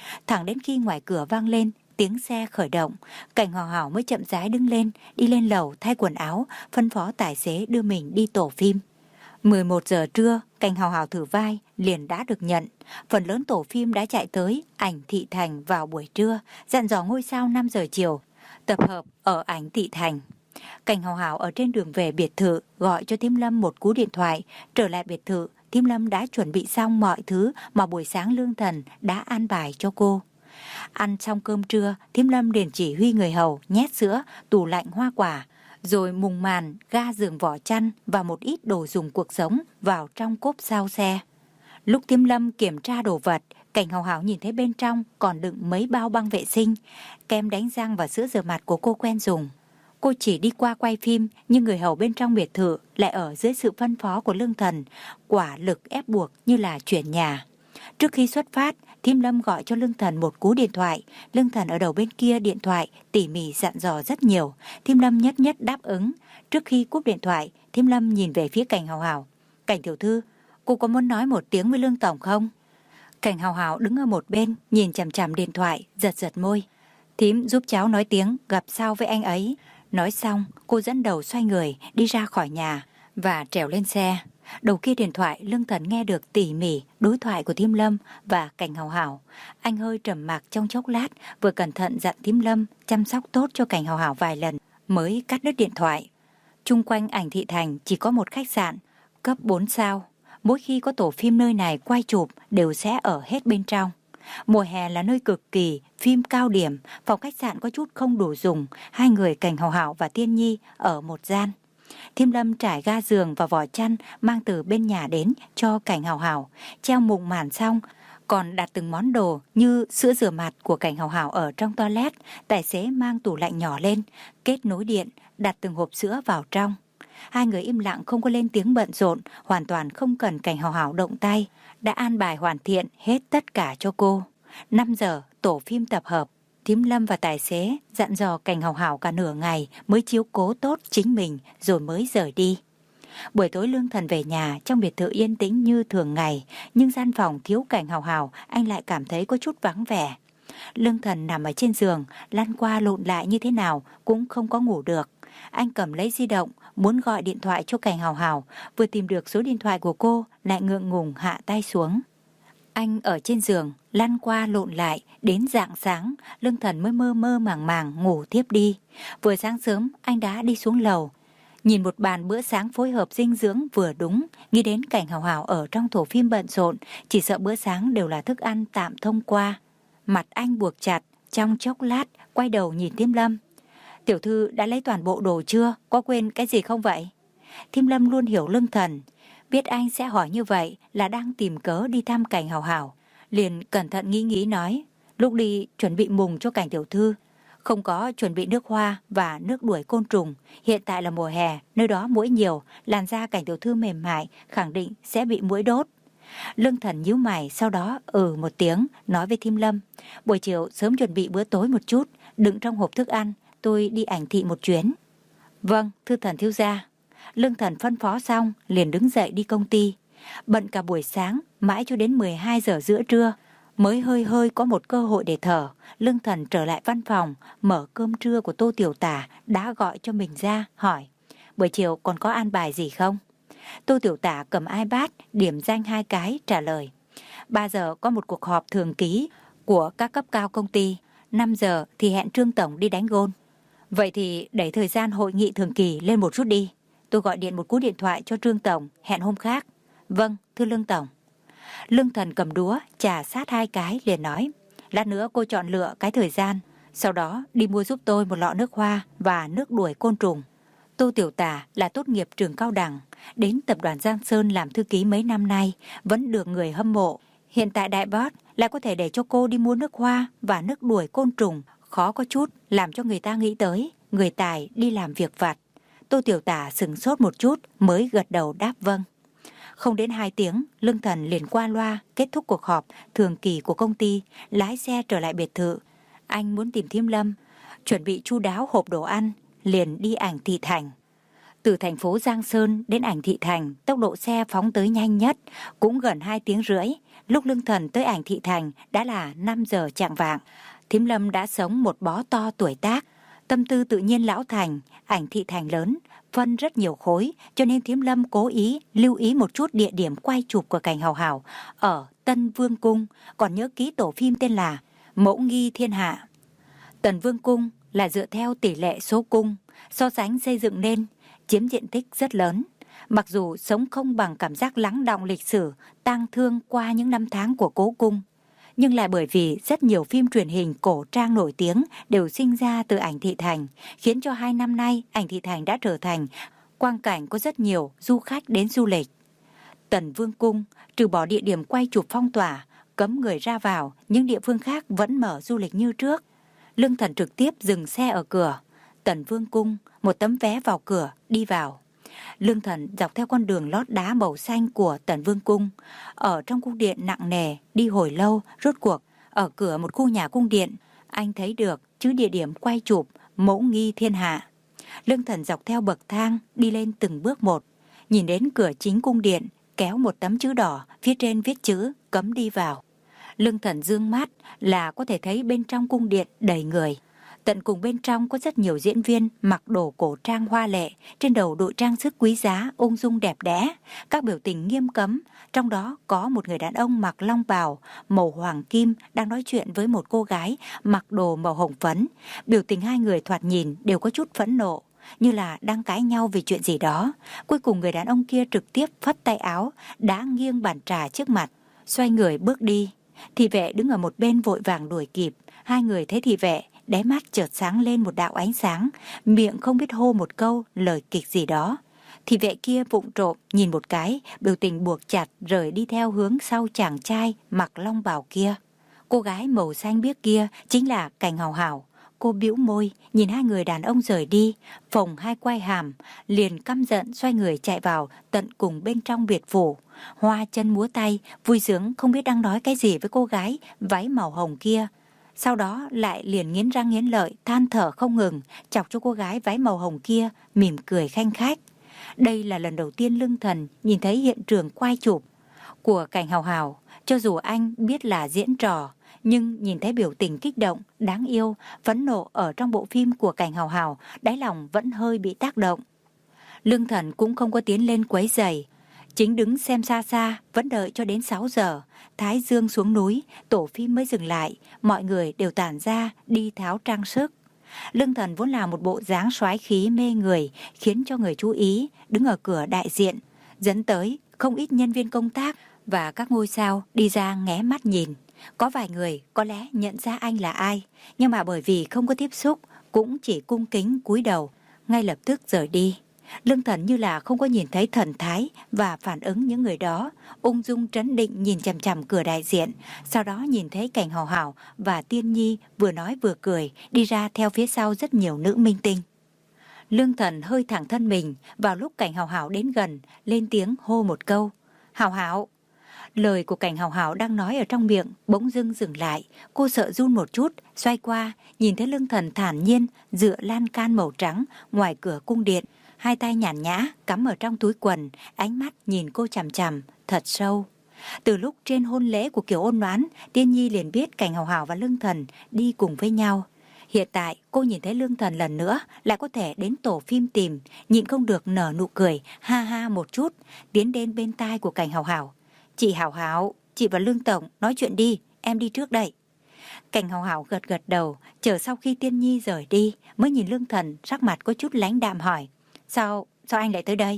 Thẳng đến khi ngoài cửa vang lên tiếng xe khởi động, Cảnh Hào Hào mới chậm rãi đứng lên, đi lên lầu thay quần áo, phân phó tài xế đưa mình đi tổ phim. mười một giờ trưa, Cảnh Hào Hào thử vai liền đã được nhận. Phần lớn tổ phim đã chạy tới Ảnh Thị Thành vào buổi trưa, dặn dò ngôi sao năm giờ chiều tập hợp ở Ảnh Thị Thành. Cảnh Hào Hào ở trên đường về biệt thự gọi cho Thím Lâm một cú điện thoại. Trở lại biệt thự, Thím Lâm đã chuẩn bị xong mọi thứ mà buổi sáng Lương Thần đã an bài cho cô. Ăn xong cơm trưa, Thím Lâm liền chỉ huy người hầu nhét sữa, tủ lạnh hoa quả, rồi mùng màn, ga giường vỏ chăn và một ít đồ dùng cuộc sống vào trong cốp sau xe. Lúc Thím Lâm kiểm tra đồ vật, Cảnh Hào Hào nhìn thấy bên trong còn đựng mấy bao băng vệ sinh, kem đánh răng và sữa rửa mặt của cô quen dùng. Cô chỉ đi qua quay phim, nhưng người hầu bên trong biệt thự lại ở dưới sự phân phó của Lương Thần, quả lực ép buộc như là chuyển nhà. Trước khi xuất phát, Thím Lâm gọi cho Lương Thần một cú điện thoại. Lương Thần ở đầu bên kia điện thoại tỉ mỉ dặn dò rất nhiều. Thím Lâm nhất nhất đáp ứng. Trước khi cúp điện thoại, Thím Lâm nhìn về phía Cảnh Hào Hào. Cảnh tiểu thư, cô có muốn nói một tiếng với Lương Tổng không? Cảnh Hào Hào đứng ở một bên, nhìn chằm chằm điện thoại, giật giật môi. Thím giúp cháu nói tiếng gặp sao với anh ấy. Nói xong, cô dẫn đầu xoay người, đi ra khỏi nhà và trèo lên xe. Đầu kia điện thoại, Lương Thần nghe được tỉ mỉ đối thoại của Thím Lâm và Cảnh Hào Hào. Anh hơi trầm mặc trong chốc lát, vừa cẩn thận dặn Thím Lâm chăm sóc tốt cho Cảnh Hào Hào vài lần, mới cắt đứt điện thoại. Chung quanh Ảnh Thị Thành chỉ có một khách sạn, cấp bốn sao. Mỗi khi có tổ phim nơi này quay chụp đều sẽ ở hết bên trong. Mùa hè là nơi cực kỳ phim cao điểm, phòng khách sạn có chút không đủ dùng, hai người Cảnh Hào Hào và Tiên Nhi ở một gian. Thím Lâm trải ga giường và vỏ chăn mang từ bên nhà đến cho Cảnh Hào Hào, treo mùng màn xong, còn đặt từng món đồ như sữa rửa mặt của Cảnh Hào Hào ở trong toilet. Tài xế mang tủ lạnh nhỏ lên, kết nối điện, đặt từng hộp sữa vào trong. Hai người im lặng không có lên tiếng bận rộn, hoàn toàn không cần Cảnh Hào Hào động tay, đã an bài hoàn thiện hết tất cả cho cô. năm giờ tổ phim tập hợp. Thím Lâm và tài xế dặn dò Cảnh Hào Hào cả nửa ngày mới chiếu cố tốt chính mình rồi mới rời đi. Buổi tối Lương Thần về nhà trong biệt thự yên tĩnh như thường ngày, nhưng gian phòng thiếu Cảnh Hào Hào anh lại cảm thấy có chút vắng vẻ. Lương Thần nằm ở trên giường, lăn qua lộn lại như thế nào cũng không có ngủ được. Anh cầm lấy di động, muốn gọi điện thoại cho Cảnh Hào Hào, vừa tìm được số điện thoại của cô, lại ngượng ngùng hạ tay xuống. Anh ở trên giường, lăn qua lộn lại, đến rạng sáng, Lương Thần mới mơ mơ màng màng ngủ thiếp đi. Vừa sáng sớm, anh đã đi xuống lầu. Nhìn một bàn bữa sáng phối hợp dinh dưỡng vừa đúng, nghĩ đến Cảnh Hào Hào ở trong tổ phim bận rộn, chỉ sợ bữa sáng đều là thức ăn tạm thông qua. Mặt anh buộc chặt, trong chốc lát, quay đầu nhìn Thím Lâm. Tiểu thư đã lấy toàn bộ đồ chưa? Có quên cái gì không vậy? Thím Lâm luôn hiểu Lương Thần, biết anh sẽ hỏi như vậy là đang tìm cớ đi thăm Cảnh Hào Hào. Liền cẩn thận nghĩ nghĩ nói, lúc đi chuẩn bị mùng cho Cảnh tiểu thư, không có chuẩn bị nước hoa và nước đuổi côn trùng. Hiện tại là mùa hè, nơi đó muỗi nhiều, làn da Cảnh tiểu thư mềm mại, khẳng định sẽ bị muỗi đốt. Lương Thần nhíu mày, sau đó ừ một tiếng, nói với Thím Lâm, buổi chiều sớm chuẩn bị bữa tối một chút, đựng trong hộp thức ăn, tôi đi Ảnh Thị một chuyến. Vâng, thưa Thần thiếu gia. Lương Thần phân phó xong, liền đứng dậy đi công ty. Bận cả buổi sáng, mãi cho đến mười hai giờ giữa trưa, mới hơi hơi có một cơ hội để thở. Lương Thần trở lại văn phòng, mở cơm trưa của Tô Tiểu Tả đã gọi cho mình ra, hỏi, buổi chiều còn có an bài gì không? Tô Tiểu Tả cầm iPad, điểm danh hai cái, trả lời. ba giờ có một cuộc họp thường kỳ của các cấp cao công ty, năm giờ thì hẹn Trương Tổng đi đánh gôn. Vậy thì đẩy thời gian hội nghị thường kỳ lên một chút đi. Tôi gọi điện một cú điện thoại cho Trương Tổng, hẹn hôm khác. Vâng, thưa Lương Tổng. Lương Thần cầm đũa, chà sát hai cái, liền nói, lát nữa cô chọn lựa cái thời gian, sau đó đi mua giúp tôi một lọ nước hoa và nước đuổi côn trùng. Tô Tiểu Tả là tốt nghiệp trường cao đẳng, đến tập đoàn Giang Sơn làm thư ký mấy năm nay, vẫn được người hâm mộ. Hiện tại đại boss lại có thể để cho cô đi mua nước hoa và nước đuổi côn trùng, khó có chút làm cho người ta nghĩ tới người tài đi làm việc vặt. Tô Tiểu Tả sững sốt một chút mới gật đầu đáp vâng. Không đến hai tiếng, Lương Thần liền qua loa kết thúc cuộc họp thường kỳ của công ty, lái xe trở lại biệt thự. Anh muốn tìm Thím Lâm, chuẩn bị chu đáo hộp đồ ăn, liền đi Ảnh Thị Thành. Từ thành phố Giang Sơn đến Ảnh Thị Thành, tốc độ xe phóng tới nhanh nhất, cũng gần hai tiếng rưỡi. lúc Lương Thần tới Ảnh Thị Thành đã là năm giờ chạng vạng. Thím Lâm đã sống một bó to tuổi tác, tâm tư tự nhiên lão thành. Ảnh Thị Thành lớn, phân rất nhiều khối, cho nên Thím Lâm cố ý lưu ý một chút địa điểm quay chụp của Cảnh Hào Hào ở Tân Vương Cung, còn nhớ ký tổ phim tên là Mẫu Nghi Thiên Hạ. Tần Vương Cung là dựa theo tỷ lệ số cung so sánh xây dựng nên, chiếm diện tích rất lớn. Mặc dù sống không bằng cảm giác lắng đọng lịch sử, tang thương qua những năm tháng của cố cung, nhưng lại bởi vì rất nhiều phim truyền hình cổ trang nổi tiếng đều sinh ra từ Ảnh Thị Thành, khiến cho hai năm nay Ảnh Thị Thành đã trở thành quang cảnh có rất nhiều du khách đến du lịch. Tần Vương Cung, trừ bỏ địa điểm quay chụp phong tỏa, cấm người ra vào, những địa phương khác vẫn mở du lịch như trước. Lương Thần trực tiếp dừng xe ở cửa Tần Vương Cung, một tấm vé vào cửa, đi vào. Lương Thần dọc theo con đường lót đá màu xanh của Tần Vương Cung. Ở trong cung điện nặng nề, đi hồi lâu, rốt cuộc, ở cửa một khu nhà cung điện, anh thấy được chữ địa điểm quay chụp Mẫu Nghi Thiên Hạ. Lương Thần dọc theo bậc thang, đi lên từng bước một, nhìn đến cửa chính cung điện, kéo một tấm chữ đỏ, phía trên viết chữ cấm đi vào. Lương Thần dương mắt là có thể thấy bên trong cung điện đầy người. Tận cùng bên trong có rất nhiều diễn viên mặc đồ cổ trang hoa lệ, trên đầu đội trang sức quý giá, ung dung đẹp đẽ, các biểu tình nghiêm cấm. Trong đó có một người đàn ông mặc long bào màu hoàng kim đang nói chuyện với một cô gái mặc đồ màu hồng phấn. Biểu tình hai người thoạt nhìn đều có chút phẫn nộ, như là đang cãi nhau vì chuyện gì đó. Cuối cùng người đàn ông kia trực tiếp phất tay áo, đá nghiêng bàn trà trước mặt, xoay người bước đi. Thị vệ đứng ở một bên vội vàng đuổi kịp. Hai người thấy thị vệ, đáy mắt chợt sáng lên một đạo ánh sáng, miệng không biết hô một câu lời kịch gì đó. Thị vệ kia vụng trộm nhìn một cái, biểu tình buộc chặt rời đi theo hướng sau chàng trai mặc long bào kia. Cô gái màu xanh biếc kia chính là Cảnh Hào Hào. Cô bĩu môi nhìn hai người đàn ông rời đi, phồng hai quai hàm, liền căm giận xoay người chạy vào tận cùng bên trong biệt phủ, hoa chân múa tay, vui sướng không biết đang nói cái gì với cô gái váy màu hồng kia. Sau đó lại liền nghiến răng nghiến lợi, than thở không ngừng, chọc cho cô gái váy màu hồng kia mỉm cười khanh khách. Đây là lần đầu tiên Lương Thần nhìn thấy hiện trường quay chụp của Cảnh Hào Hào. Cho dù anh biết là diễn trò, nhưng nhìn thấy biểu tình kích động, đáng yêu, phẫn nộ ở trong bộ phim của Cảnh Hào Hào, đáy lòng vẫn hơi bị tác động. Lương Thần cũng không có tiến lên quấy rầy, chính đứng xem xa xa, vẫn đợi cho đến sáu giờ. Thái dương xuống núi, tổ phim mới dừng lại, mọi người đều tản ra đi tháo trang sức. Lương Thần vốn là một bộ dáng soái khí mê người, khiến cho người chú ý, đứng ở cửa đại diện, dẫn tới không ít nhân viên công tác và các ngôi sao đi ra nghé mắt nhìn. Có vài người có lẽ nhận ra anh là ai, nhưng mà bởi vì không có tiếp xúc, cũng chỉ cung kính cúi đầu, ngay lập tức rời đi. Lương Thần như là không có nhìn thấy thần thái và phản ứng những người đó, ung dung trấn định nhìn chằm chằm cửa đại diện, sau đó nhìn thấy Cảnh Hào Hào và Tiên Nhi vừa nói vừa cười đi ra theo phía sau rất nhiều nữ minh tinh. Lương Thần hơi thẳng thân mình, vào lúc Cảnh Hào Hào đến gần, lên tiếng hô một câu, Hào Hào. Lời của Cảnh Hào Hào đang nói ở trong miệng bỗng dưng dừng lại, cô sợ run một chút, xoay qua, nhìn thấy Lương Thần thản nhiên dựa lan can màu trắng ngoài cửa cung điện, hai tay nhàn nhã cắm ở trong túi quần, ánh mắt nhìn cô chằm chằm thật sâu. Từ lúc trên hôn lễ của Kiều Ôn Noãn, Tiên Nhi liền biết Cảnh Hào Hào và Lương Thần đi cùng với nhau. Hiện tại cô nhìn thấy Lương Thần lần nữa lại có thể đến tổ phim tìm, nhịn không được nở nụ cười ha ha một chút, tiến đến bên tai của Cảnh Hào Hào. Chị Hào Hào, chị và Lương Tổng nói chuyện đi, em đi trước đây. Cảnh Hào Hào gật gật đầu, chờ sau khi Tiên Nhi rời đi mới nhìn Lương Thần sắc mặt có chút lãnh đạm hỏi, Sao, sao anh lại tới đây?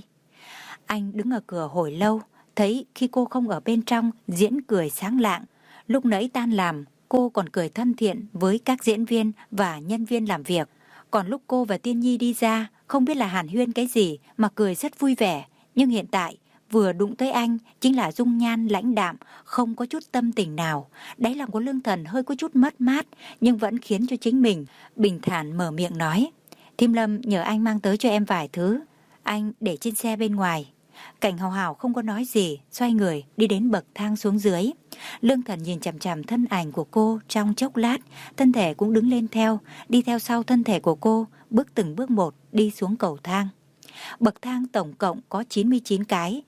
Anh đứng ở cửa hồi lâu, thấy khi cô không ở bên trong diễn cười sáng lạng. Lúc nãy tan làm, cô còn cười thân thiện với các diễn viên và nhân viên làm việc. Còn lúc cô và Tiên Nhi đi ra, không biết là hàn huyên cái gì mà cười rất vui vẻ. Nhưng hiện tại, vừa đụng tới anh chính là dung nhan lãnh đạm, không có chút tâm tình nào. Đáy lòng của Lương Thần hơi có chút mất mát, nhưng vẫn khiến cho chính mình bình thản mở miệng nói, Thím Lâm nhờ anh mang tới cho em vài thứ, anh để trên xe bên ngoài. Cảnh Hào Hào không có nói gì, xoay người đi đến bậc thang xuống dưới. Lương Thần nhìn chằm chằm thân ảnh của cô trong chốc lát, thân thể cũng đứng lên theo, đi theo sau thân thể của cô, bước từng bước một đi xuống cầu thang. Bậc thang tổng cộng có chín mươi chín cái,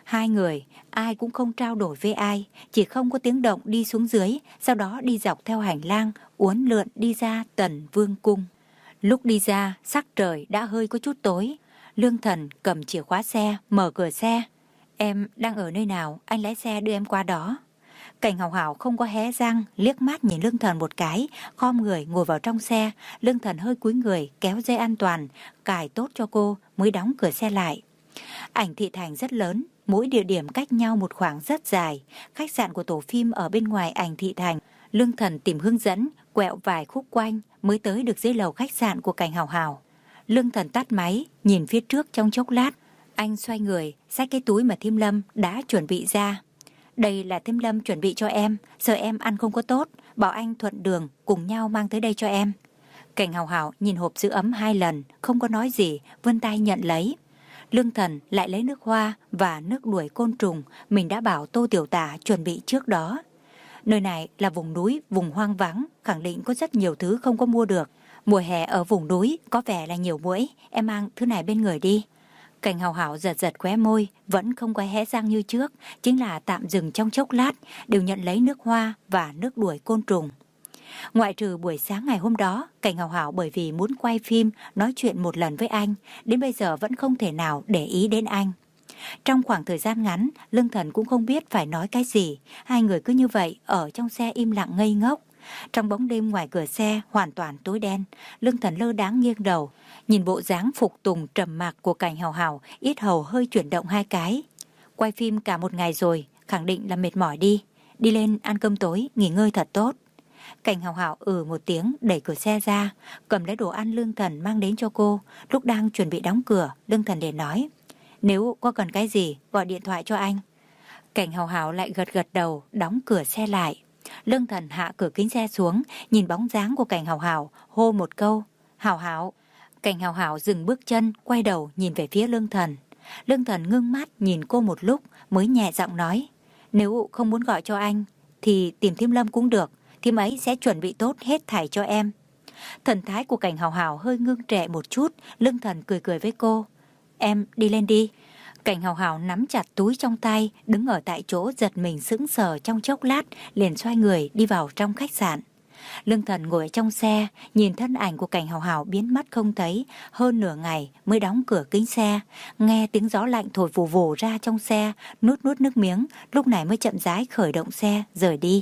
Hai người, ai cũng không trao đổi với ai, chỉ không có tiếng động đi xuống dưới, sau đó đi dọc theo hành lang, uốn lượn đi ra Tần Vương Cung. Lúc đi ra, sắc trời đã hơi có chút tối. Lương Thần cầm chìa khóa xe, mở cửa xe. Em đang ở nơi nào, anh lái xe đưa em qua đó. Cảnh Hảo Hảo không có hé răng, liếc mắt nhìn Lương Thần một cái, khom người ngồi vào trong xe. Lương Thần hơi cúi người, kéo dây an toàn, cài tốt cho cô mới đóng cửa xe lại. Ảnh thị thành rất lớn, mỗi địa điểm cách nhau một khoảng rất dài. Khách sạn của tổ phim ở bên ngoài ảnh thị thành. Lương Thần tìm hướng dẫn, quẹo vài khúc quanh mới tới được dưới lầu khách sạn của Cảnh Hảo Hảo. Lương Thần tắt máy, nhìn phía trước trong chốc lát. Anh xoay người, xách cái túi mà Thiêm Lâm đã chuẩn bị ra. Đây là Thiêm Lâm chuẩn bị cho em, sợ em ăn không có tốt, bảo anh thuận đường cùng nhau mang tới đây cho em. Cảnh Hảo Hảo nhìn hộp giữ ấm hai lần, không có nói gì, vươn tay nhận lấy. Lương Thần lại lấy nước hoa và nước đuổi côn trùng mình đã bảo Tô Tiểu Tả chuẩn bị trước đó. Nơi này là vùng núi, vùng hoang vắng, khẳng định có rất nhiều thứ không có mua được. Mùa hè ở vùng núi có vẻ là nhiều muỗi, em mang thứ này bên người đi. Cảnh Hảo Hảo giật giật khóe môi, vẫn không có hé răng như trước, chính là tạm dừng trong chốc lát, đều nhận lấy nước hoa và nước đuổi côn trùng. Ngoại trừ buổi sáng ngày hôm đó, Cảnh Hảo Hảo bởi vì muốn quay phim, nói chuyện một lần với anh, đến bây giờ vẫn không thể nào để ý đến anh. Trong khoảng thời gian ngắn, Lương Thần cũng không biết phải nói cái gì, hai người cứ như vậy ở trong xe im lặng ngây ngốc. Trong bóng đêm ngoài cửa xe hoàn toàn tối đen, Lương Thần lơ đãng nghiêng đầu, nhìn bộ dáng phục tùng trầm mặc của Cảnh Hảo Hảo, yết hầu hơi chuyển động hai cái. Quay phim cả một ngày rồi, khẳng định là mệt mỏi đi, đi lên ăn cơm tối, nghỉ ngơi thật tốt. Cảnh Hảo Hảo ừ một tiếng, đẩy cửa xe ra, cầm lấy đồ ăn Lương Thần mang đến cho cô. Lúc đang chuẩn bị đóng cửa, Lương Thần liền nói, nếu có cần cái gì, gọi điện thoại cho anh. Cảnh Hảo Hảo lại gật gật đầu, đóng cửa xe lại. Lương Thần hạ cửa kính xe xuống, nhìn bóng dáng của Cảnh Hảo Hảo, hô một câu, Hảo Hảo. Cảnh Hảo Hảo dừng bước chân, quay đầu nhìn về phía Lương Thần. Lương Thần ngưng mắt nhìn cô một lúc, mới nhẹ giọng nói, nếu không muốn gọi cho anh, thì tìm Thiêm Lâm cũng được, Thiêm ấy sẽ chuẩn bị tốt hết thảy cho em. Thần thái của Cảnh Hảo Hảo hơi ngưng trệ một chút, Lương Thần cười cười với cô, em đi lên đi. Cảnh Hảo Hảo nắm chặt túi trong tay, đứng ở tại chỗ giật mình sững sờ trong chốc lát, liền xoay người đi vào trong khách sạn. Lương Thần ngồi ở trong xe, nhìn thân ảnh của Cảnh Hảo Hảo biến mất không thấy, hơn nửa ngày mới đóng cửa kính xe, nghe tiếng gió lạnh thổi vù vù ra trong xe, nuốt nuốt nước miếng, lúc này mới chậm rãi khởi động xe, rời đi.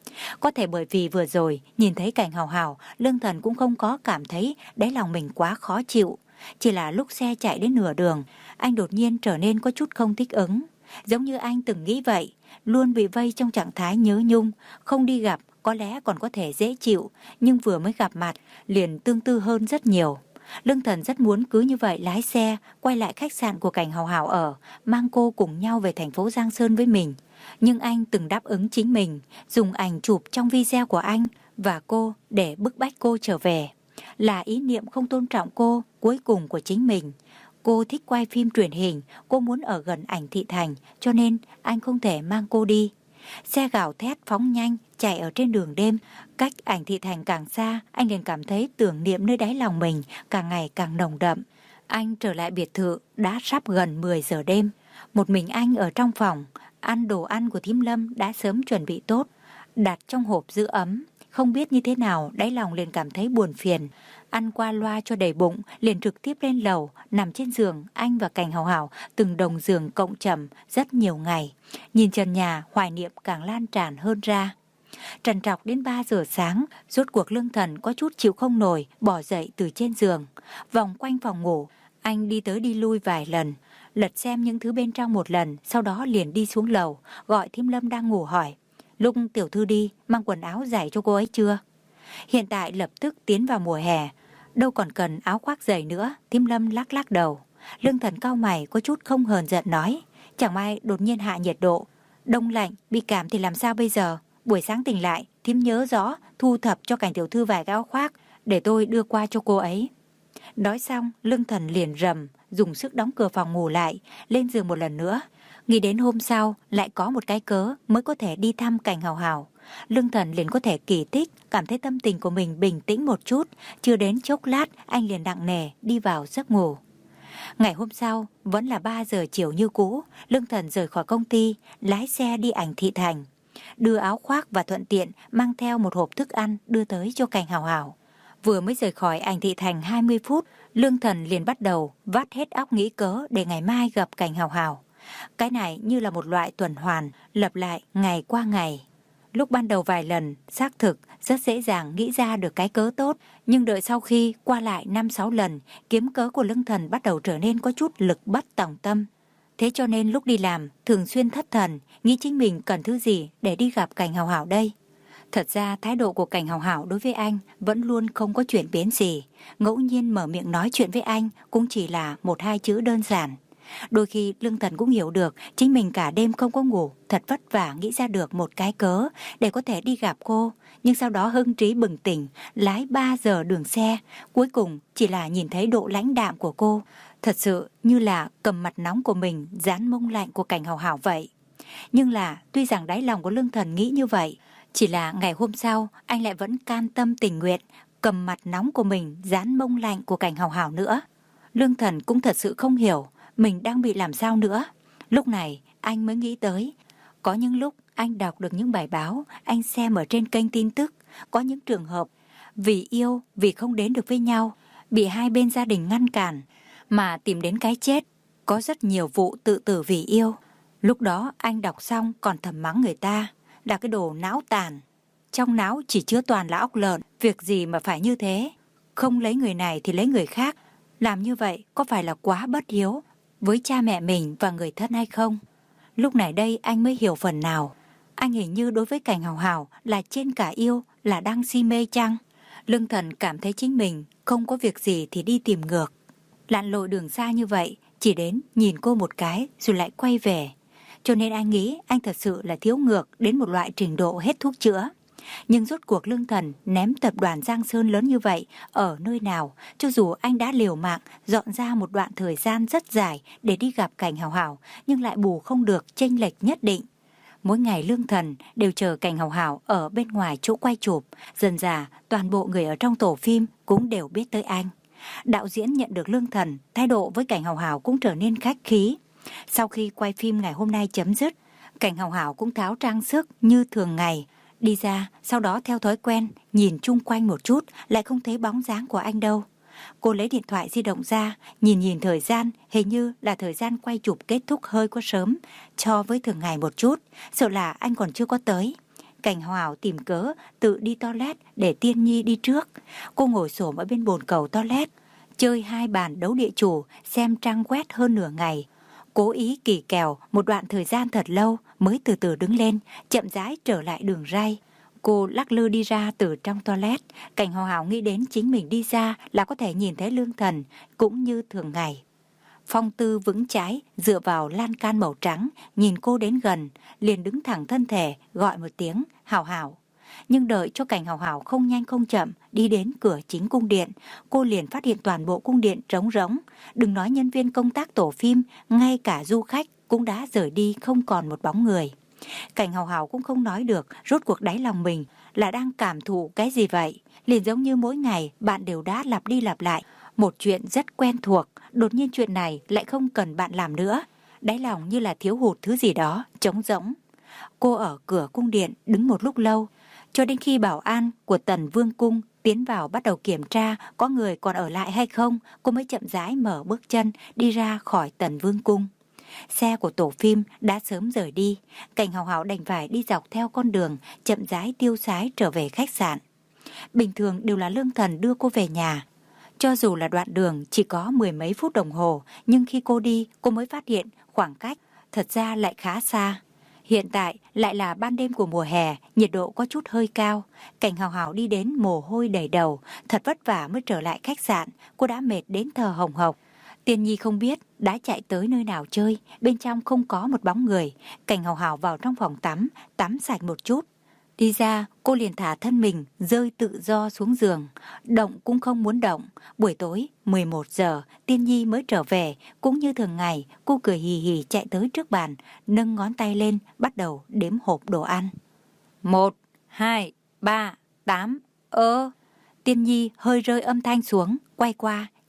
Có thể bởi vì vừa rồi nhìn thấy Cảnh Hảo Hảo, Lương Thần cũng không có cảm thấy đáy lòng mình quá khó chịu. Chỉ là lúc xe chạy đến nửa đường, anh đột nhiên trở nên có chút không thích ứng. Giống như anh từng nghĩ vậy, luôn bị vây trong trạng thái nhớ nhung, không đi gặp có lẽ còn có thể dễ chịu, nhưng vừa mới gặp mặt liền tương tư hơn rất nhiều. Lương Thần rất muốn cứ như vậy lái xe quay lại khách sạn của Cảnh Hảo Hảo ở, mang cô cùng nhau về thành phố Giang Sơn với mình. Nhưng anh từng đáp ứng chính mình, dùng ảnh chụp trong video của anh và cô để bức bách cô trở về. Là ý niệm không tôn trọng cô cuối cùng của chính mình. Cô thích quay phim truyền hình, cô muốn ở gần ảnh thị thành, cho nên anh không thể mang cô đi. Xe gào thét phóng nhanh, chạy ở trên đường đêm. Cách ảnh thị thành càng xa, anh liền cảm thấy tưởng niệm nơi đáy lòng mình càng ngày càng nồng đậm. Anh trở lại biệt thự, đã sắp gần mười giờ đêm. Một mình anh ở trong phòng, ăn đồ ăn của Thím Lâm đã sớm chuẩn bị tốt, đặt trong hộp giữ ấm. Không biết như thế nào, đáy lòng liền cảm thấy buồn phiền. Ăn qua loa cho đầy bụng, liền trực tiếp lên lầu, nằm trên giường, anh và Cảnh Hảo Hảo từng đồng giường cộng trầm rất nhiều ngày. Nhìn trần nhà, hoài niệm càng lan tràn hơn ra. Trằn trọc đến ba giờ sáng, rốt cuộc Lương Thần có chút chịu không nổi, bỏ dậy từ trên giường. Vòng quanh phòng ngủ, anh đi tới đi lui vài lần, lật xem những thứ bên trong một lần, sau đó liền đi xuống lầu, gọi Thím Lâm đang ngủ hỏi, lúc tiểu thư đi, mang quần áo dày cho cô ấy chưa? Hiện tại lập tức tiến vào mùa hè, đâu còn cần áo khoác dày nữa. Thím Lâm lắc lắc đầu. Lương Thần cau mày có chút không hờn giận nói, chẳng may đột nhiên hạ nhiệt độ, đông lạnh, bị cảm thì làm sao bây giờ? Buổi sáng tỉnh lại, thím nhớ rõ thu thập cho Cảnh tiểu thư vài cái áo khoác để tôi đưa qua cho cô ấy. Nói xong, Lương Thần liền rầm, dùng sức đóng cửa phòng ngủ lại, lên giường một lần nữa. Nghĩ đến hôm sau lại có một cái cớ mới có thể đi thăm Cảnh Hảo Hảo. Lương Thần liền có thể kỳ tích, cảm thấy tâm tình của mình bình tĩnh một chút. Chưa đến chốc lát, anh liền nặng nề đi vào giấc ngủ. Ngày hôm sau, vẫn là ba giờ chiều như cũ, Lương Thần rời khỏi công ty, lái xe đi Ảnh Thị Thành. Đưa áo khoác và thuận tiện mang theo một hộp thức ăn đưa tới cho Cảnh Hảo Hảo. Vừa mới rời khỏi Ảnh Thị Thành hai mươi phút, Lương Thần liền bắt đầu vắt hết óc nghĩ cớ để ngày mai gặp Cảnh Hảo Hảo. Cái này như là một loại tuần hoàn, lặp lại ngày qua ngày. Lúc ban đầu vài lần, xác thực rất dễ dàng nghĩ ra được cái cớ tốt, nhưng đợi sau khi qua lại năm sáu lần, kiếm cớ của Lương Thần bắt đầu trở nên có chút lực bất tòng tâm. Thế cho nên lúc đi làm, thường xuyên thất thần, nghĩ chính mình cần thứ gì để đi gặp Cảnh Hảo Hảo đây. Thật ra thái độ của Cảnh Hảo Hảo đối với anh vẫn luôn không có chuyển biến gì. Ngẫu nhiên mở miệng nói chuyện với anh cũng chỉ là một hai chữ đơn giản. Đôi khi Lương Thần cũng hiểu được chính mình cả đêm không có ngủ, thật vất vả nghĩ ra được một cái cớ để có thể đi gặp cô. Nhưng sau đó hưng trí bừng tỉnh, lái ba giờ đường xe, cuối cùng chỉ là nhìn thấy độ lãnh đạm của cô. Thật sự như là cầm mặt nóng của mình dán mông lạnh của Cảnh Hảo Hảo vậy. Nhưng là tuy rằng đáy lòng của Lương Thần nghĩ như vậy, chỉ là ngày hôm sau anh lại vẫn cam tâm tình nguyện cầm mặt nóng của mình dán mông lạnh của Cảnh Hảo Hảo nữa. Lương Thần cũng thật sự không hiểu mình đang bị làm sao nữa. Lúc này anh mới nghĩ tới, có những lúc anh đọc được những bài báo, anh xem ở trên kênh tin tức, có những trường hợp vì yêu, vì không đến được với nhau, bị hai bên gia đình ngăn cản mà tìm đến cái chết. Có rất nhiều vụ tự tử vì yêu. Lúc đó anh đọc xong còn thầm mắng người ta là cái đồ não tàn. Trong não chỉ chứa toàn là óc lợn, việc gì mà phải như thế. Không lấy người này thì lấy người khác. Làm như vậy có phải là quá bất hiếu với cha mẹ mình và người thân hay không? Lúc này đây anh mới hiểu phần nào. Anh hình như đối với Cảnh Hảo Hảo là trên cả yêu, là đang si mê chăng? Lương Thần cảm thấy chính mình không có việc gì thì đi tìm ngược. Lặn lội đường xa như vậy, chỉ đến nhìn cô một cái rồi lại quay về. Cho nên anh nghĩ anh thật sự là thiếu ngược đến một loại trình độ hết thuốc chữa. Nhưng rốt cuộc Lương Thần ném tập đoàn Giang Sơn lớn như vậy ở nơi nào, cho dù anh đã liều mạng dọn ra một đoạn thời gian rất dài để đi gặp Cảnh Hảo Hảo, nhưng lại bù không được chênh lệch nhất định. Mỗi ngày Lương Thần đều chờ Cảnh Hảo Hảo ở bên ngoài chỗ quay chụp. Dần dà toàn bộ người ở trong tổ phim cũng đều biết tới anh. Đạo diễn nhận được Lương Thần, thái độ với Cảnh Hảo Hảo cũng trở nên khách khí. Sau khi quay phim ngày hôm nay chấm dứt, Cảnh Hảo Hảo cũng tháo trang sức như thường ngày, đi ra, sau đó theo thói quen, nhìn chung quanh một chút, lại không thấy bóng dáng của anh đâu. Cô lấy điện thoại di động ra, nhìn nhìn thời gian, hình như là thời gian quay chụp kết thúc hơi quá sớm, cho với thường ngày một chút, sợ là anh còn chưa có tới. Cảnh Hảo Hảo tìm cớ, tự đi toilet để Tiên Nhi đi trước. Cô ngồi xổm ở bên bồn cầu toilet, chơi hai bàn đấu địa chủ, xem trang web hơn nửa ngày. Cố ý kỳ kèo một đoạn thời gian thật lâu mới từ từ đứng lên, chậm rãi trở lại đường ray. Cô lắc lư đi ra từ trong toilet. Cảnh Hảo Hảo nghĩ đến chính mình đi ra là có thể nhìn thấy Lương Thần cũng như thường ngày. Phong tư vững chãi dựa vào lan can màu trắng, nhìn cô đến gần, liền đứng thẳng thân thể gọi một tiếng Hảo Hảo. Nhưng đợi cho Cảnh Hảo Hảo không nhanh không chậm đi đến cửa chính cung điện, cô liền phát hiện toàn bộ cung điện trống rỗng. Đừng nói nhân viên công tác tổ phim, ngay cả du khách cũng đã rời đi không còn một bóng người. Cảnh Hảo Hảo cũng không nói được rốt cuộc đáy lòng mình là đang cảm thụ cái gì vậy. Liền giống như mỗi ngày bạn đều đã lặp đi lặp lại một chuyện rất quen thuộc, đột nhiên chuyện này lại không cần bạn làm nữa. Đáy lòng như là thiếu hụt thứ gì đó, trống rỗng. Cô ở cửa cung điện đứng một lúc lâu, cho đến khi bảo an của Tần Vương Cung tiến vào bắt đầu kiểm tra có người còn ở lại hay không, cô mới chậm rãi mở bước chân đi ra khỏi Tần Vương Cung. Xe của tổ phim đã sớm rời đi, Cảnh Hảo Hảo đành phải đi dọc theo con đường, chậm rãi tiêu sái trở về khách sạn. Bình thường đều là Lương Thần đưa cô về nhà. Cho dù là đoạn đường chỉ có mười mấy phút đồng hồ, nhưng khi cô đi, cô mới phát hiện khoảng cách thật ra lại khá xa. Hiện tại lại là ban đêm của mùa hè, nhiệt độ có chút hơi cao. Cảnh Hảo Hảo đi đến mồ hôi đầy đầu, thật vất vả mới trở lại khách sạn, cô đã mệt đến thở hồng hộc. Tiên Nhi không biết đã chạy tới nơi nào chơi, bên trong không có một bóng người. Cảnh Hảo Hảo vào trong phòng tắm, tắm sạch một chút. Đi ra, cô liền thả thân mình, rơi tự do xuống giường. Động cũng không muốn động. Buổi tối, mười một giờ, Tiên Nhi mới trở về. Cũng như thường ngày, cô cười hì hì chạy tới trước bàn, nâng ngón tay lên, bắt đầu đếm hộp đồ ăn. Một, hai, ba, tám, ơ. Tiên Nhi hơi rơi âm thanh xuống, quay qua,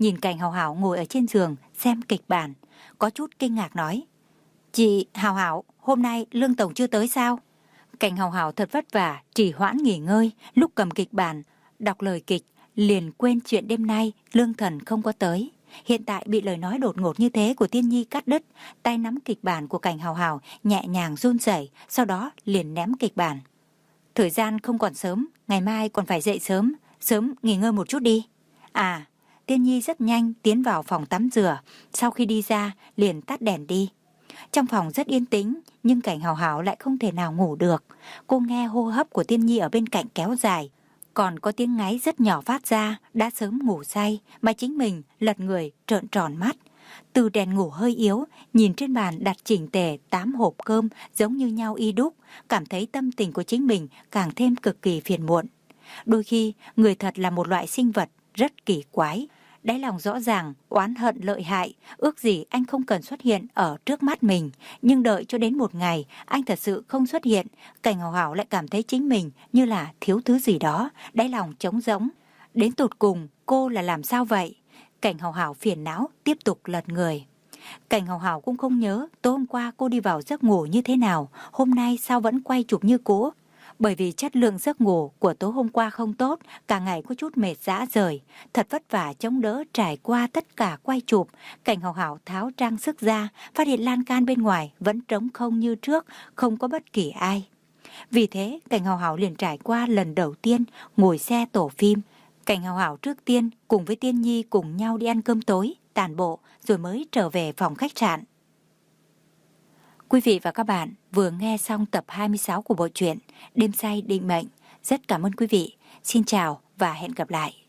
nhìn Cảnh Hảo Hảo ngồi ở trên giường xem kịch bản, có chút kinh ngạc nói: Chị Hảo Hảo, hôm nay Lương Tổng chưa tới sao? Cảnh Hảo Hảo thật vất vả trì hoãn nghỉ ngơi, lúc cầm kịch bản đọc lời kịch liền quên chuyện đêm nay Lương Thần không có tới. Hiện tại bị lời nói đột ngột như thế của Tiên Nhi cắt đứt, tay nắm kịch bản của Cảnh Hảo Hảo nhẹ nhàng run rẩy, sau đó liền ném kịch bản. Thời gian không còn sớm, ngày mai còn phải dậy sớm, sớm nghỉ ngơi một chút đi. À, Tiên Nhi rất nhanh tiến vào phòng tắm rửa, sau khi đi ra liền tắt đèn đi. Trong phòng rất yên tĩnh, nhưng Cảnh Hảo Hảo lại không thể nào ngủ được. Cô nghe hô hấp của Tiên Nhi ở bên cạnh kéo dài, còn có tiếng ngáy rất nhỏ phát ra, đã sớm ngủ say, mà chính mình lật người trợn tròn mắt. Từ đèn ngủ hơi yếu, nhìn trên bàn đặt chỉnh tề tám hộp cơm giống như nhau y đúc, cảm thấy tâm tình của chính mình càng thêm cực kỳ phiền muộn. Đôi khi, người thật là một loại sinh vật rất kỳ quái. Đáy lòng rõ ràng, oán hận lợi hại, ước gì anh không cần xuất hiện ở trước mắt mình. Nhưng đợi cho đến một ngày, anh thật sự không xuất hiện, Cảnh Hảo Hảo lại cảm thấy chính mình như là thiếu thứ gì đó, đáy lòng trống rỗng. Đến tột cùng, cô là làm sao vậy? Cảnh Hảo Hảo phiền não, tiếp tục lật người. Cảnh Hảo Hảo cũng không nhớ tối hôm qua cô đi vào giấc ngủ như thế nào, hôm nay sao vẫn quay chụp như cũ. Bởi vì chất lượng giấc ngủ của tối hôm qua không tốt, cả ngày có chút mệt rã rời, thật vất vả chống đỡ trải qua tất cả quay chụp. Cảnh Hảo Hảo tháo trang sức ra, phát hiện lan can bên ngoài vẫn trống không như trước, không có bất kỳ ai. Vì thế, Cảnh Hảo Hảo liền trải qua lần đầu tiên ngồi xe tổ phim. Cảnh Hảo Hảo trước tiên cùng với Tiên Nhi cùng nhau đi ăn cơm tối, tản bộ, rồi mới trở về phòng khách sạn. Quý vị và các bạn vừa nghe xong tập hai mươi sáu của bộ truyện Đêm Say Định Mệnh. Rất cảm ơn quý vị. Xin chào và hẹn gặp lại.